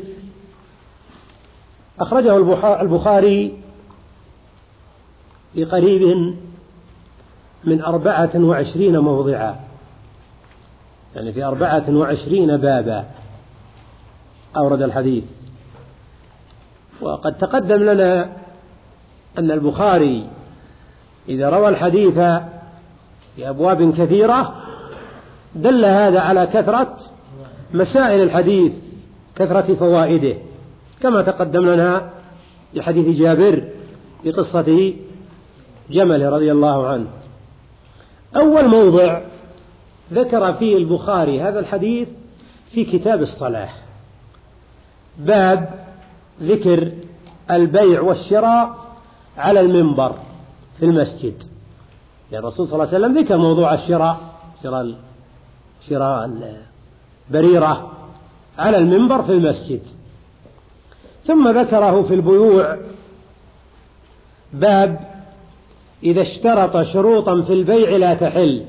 أخرجه البخاري بقريب من أربعة وعشرين موضعا، يعني في أربعة وعشرين بابا أورد الحديث. وقد تقدم لنا أن البخاري إذا روى الحديث في أبواب كثيرة دل هذا على كثرة مسائل الحديث، كثرة فوائده، كما تقدم لنا في حديث جابر في قصة جمل رضي الله عنه. أول موضع ذكر فيه البخاري هذا الحديث في كتاب الصلاة، باب ذكر البيع والشراء على المنبر في المسجد. يعني الرسول صلى الله عليه وسلم ذكر موضوع الشراء، شراء شراء بريرة على المنبر في المسجد، ثم ذكره في البيوع باب إذا اشترط شروطا في البيع لا تحل،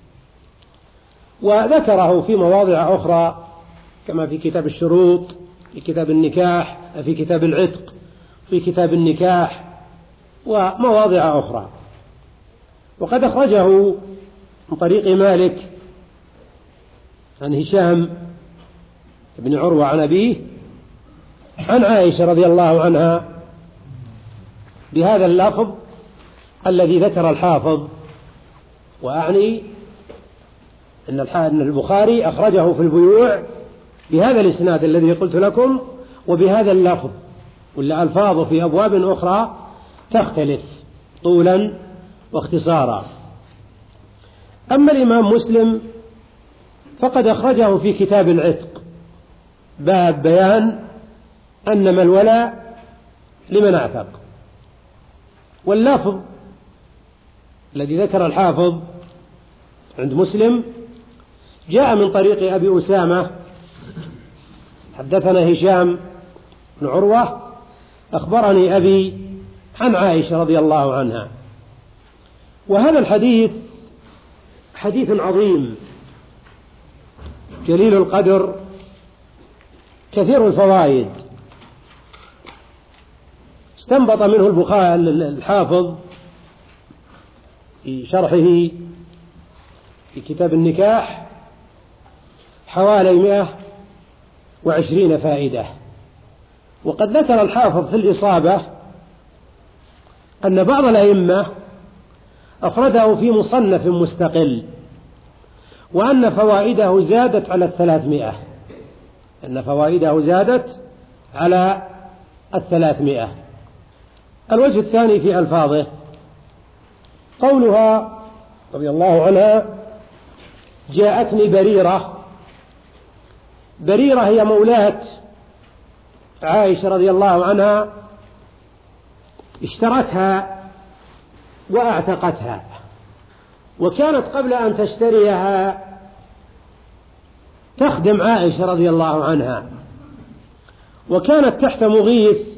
وذكره في مواضع أخرى كما في كتاب الشروط، في كتاب النكاح، في كتاب العتق، في كتاب النكاح، ومواضع أخرى. وقد أخرجه من طريق مالك عن هشام بن عروة عن أبيه عن عائشة رضي الله عنها بهذا اللفظ الذي ذكر الحافظ، وأعني أن البخاري أخرجه في البيوع بهذا الإسناد الذي قلت لكم وبهذا اللفظ، ولا ألفاظه في أبواب أخرى تختلف طولا واختصارا. أما الإمام مسلم فقد أخرجه في كتاب العتق باب بيان أنما الولاء لمن اعتق، واللفظ الذي ذكر الحافظ عند مسلم جاء من طريق أبي أسامة حدثنا هشام بن عروة أخبرني أبي عن عائشة رضي الله عنها. وهذا الحديث حديث عظيم جليل القدر كثير الفوائد، استنبط منه البخاري الحافظ في شرحه في كتاب النكاح حوالي مئة وعشرين فائدة. وقد ذكر الحافظ في الإصابة أن بعض الأئمة أفرده في مصنف مستقل، وأن فوائده زادت على الثلاثمائة، أن فوائده زادت على الثلاثمائة. الوجه الثاني في ألفاظه قولها رضي الله عنها جاءتني بريرة. بريرة هي مولاة عائشة رضي الله عنها، اشترتها وأعتقتها، وكانت قبل أن تشتريها تخدم عائشة رضي الله عنها، وكانت تحت مغيث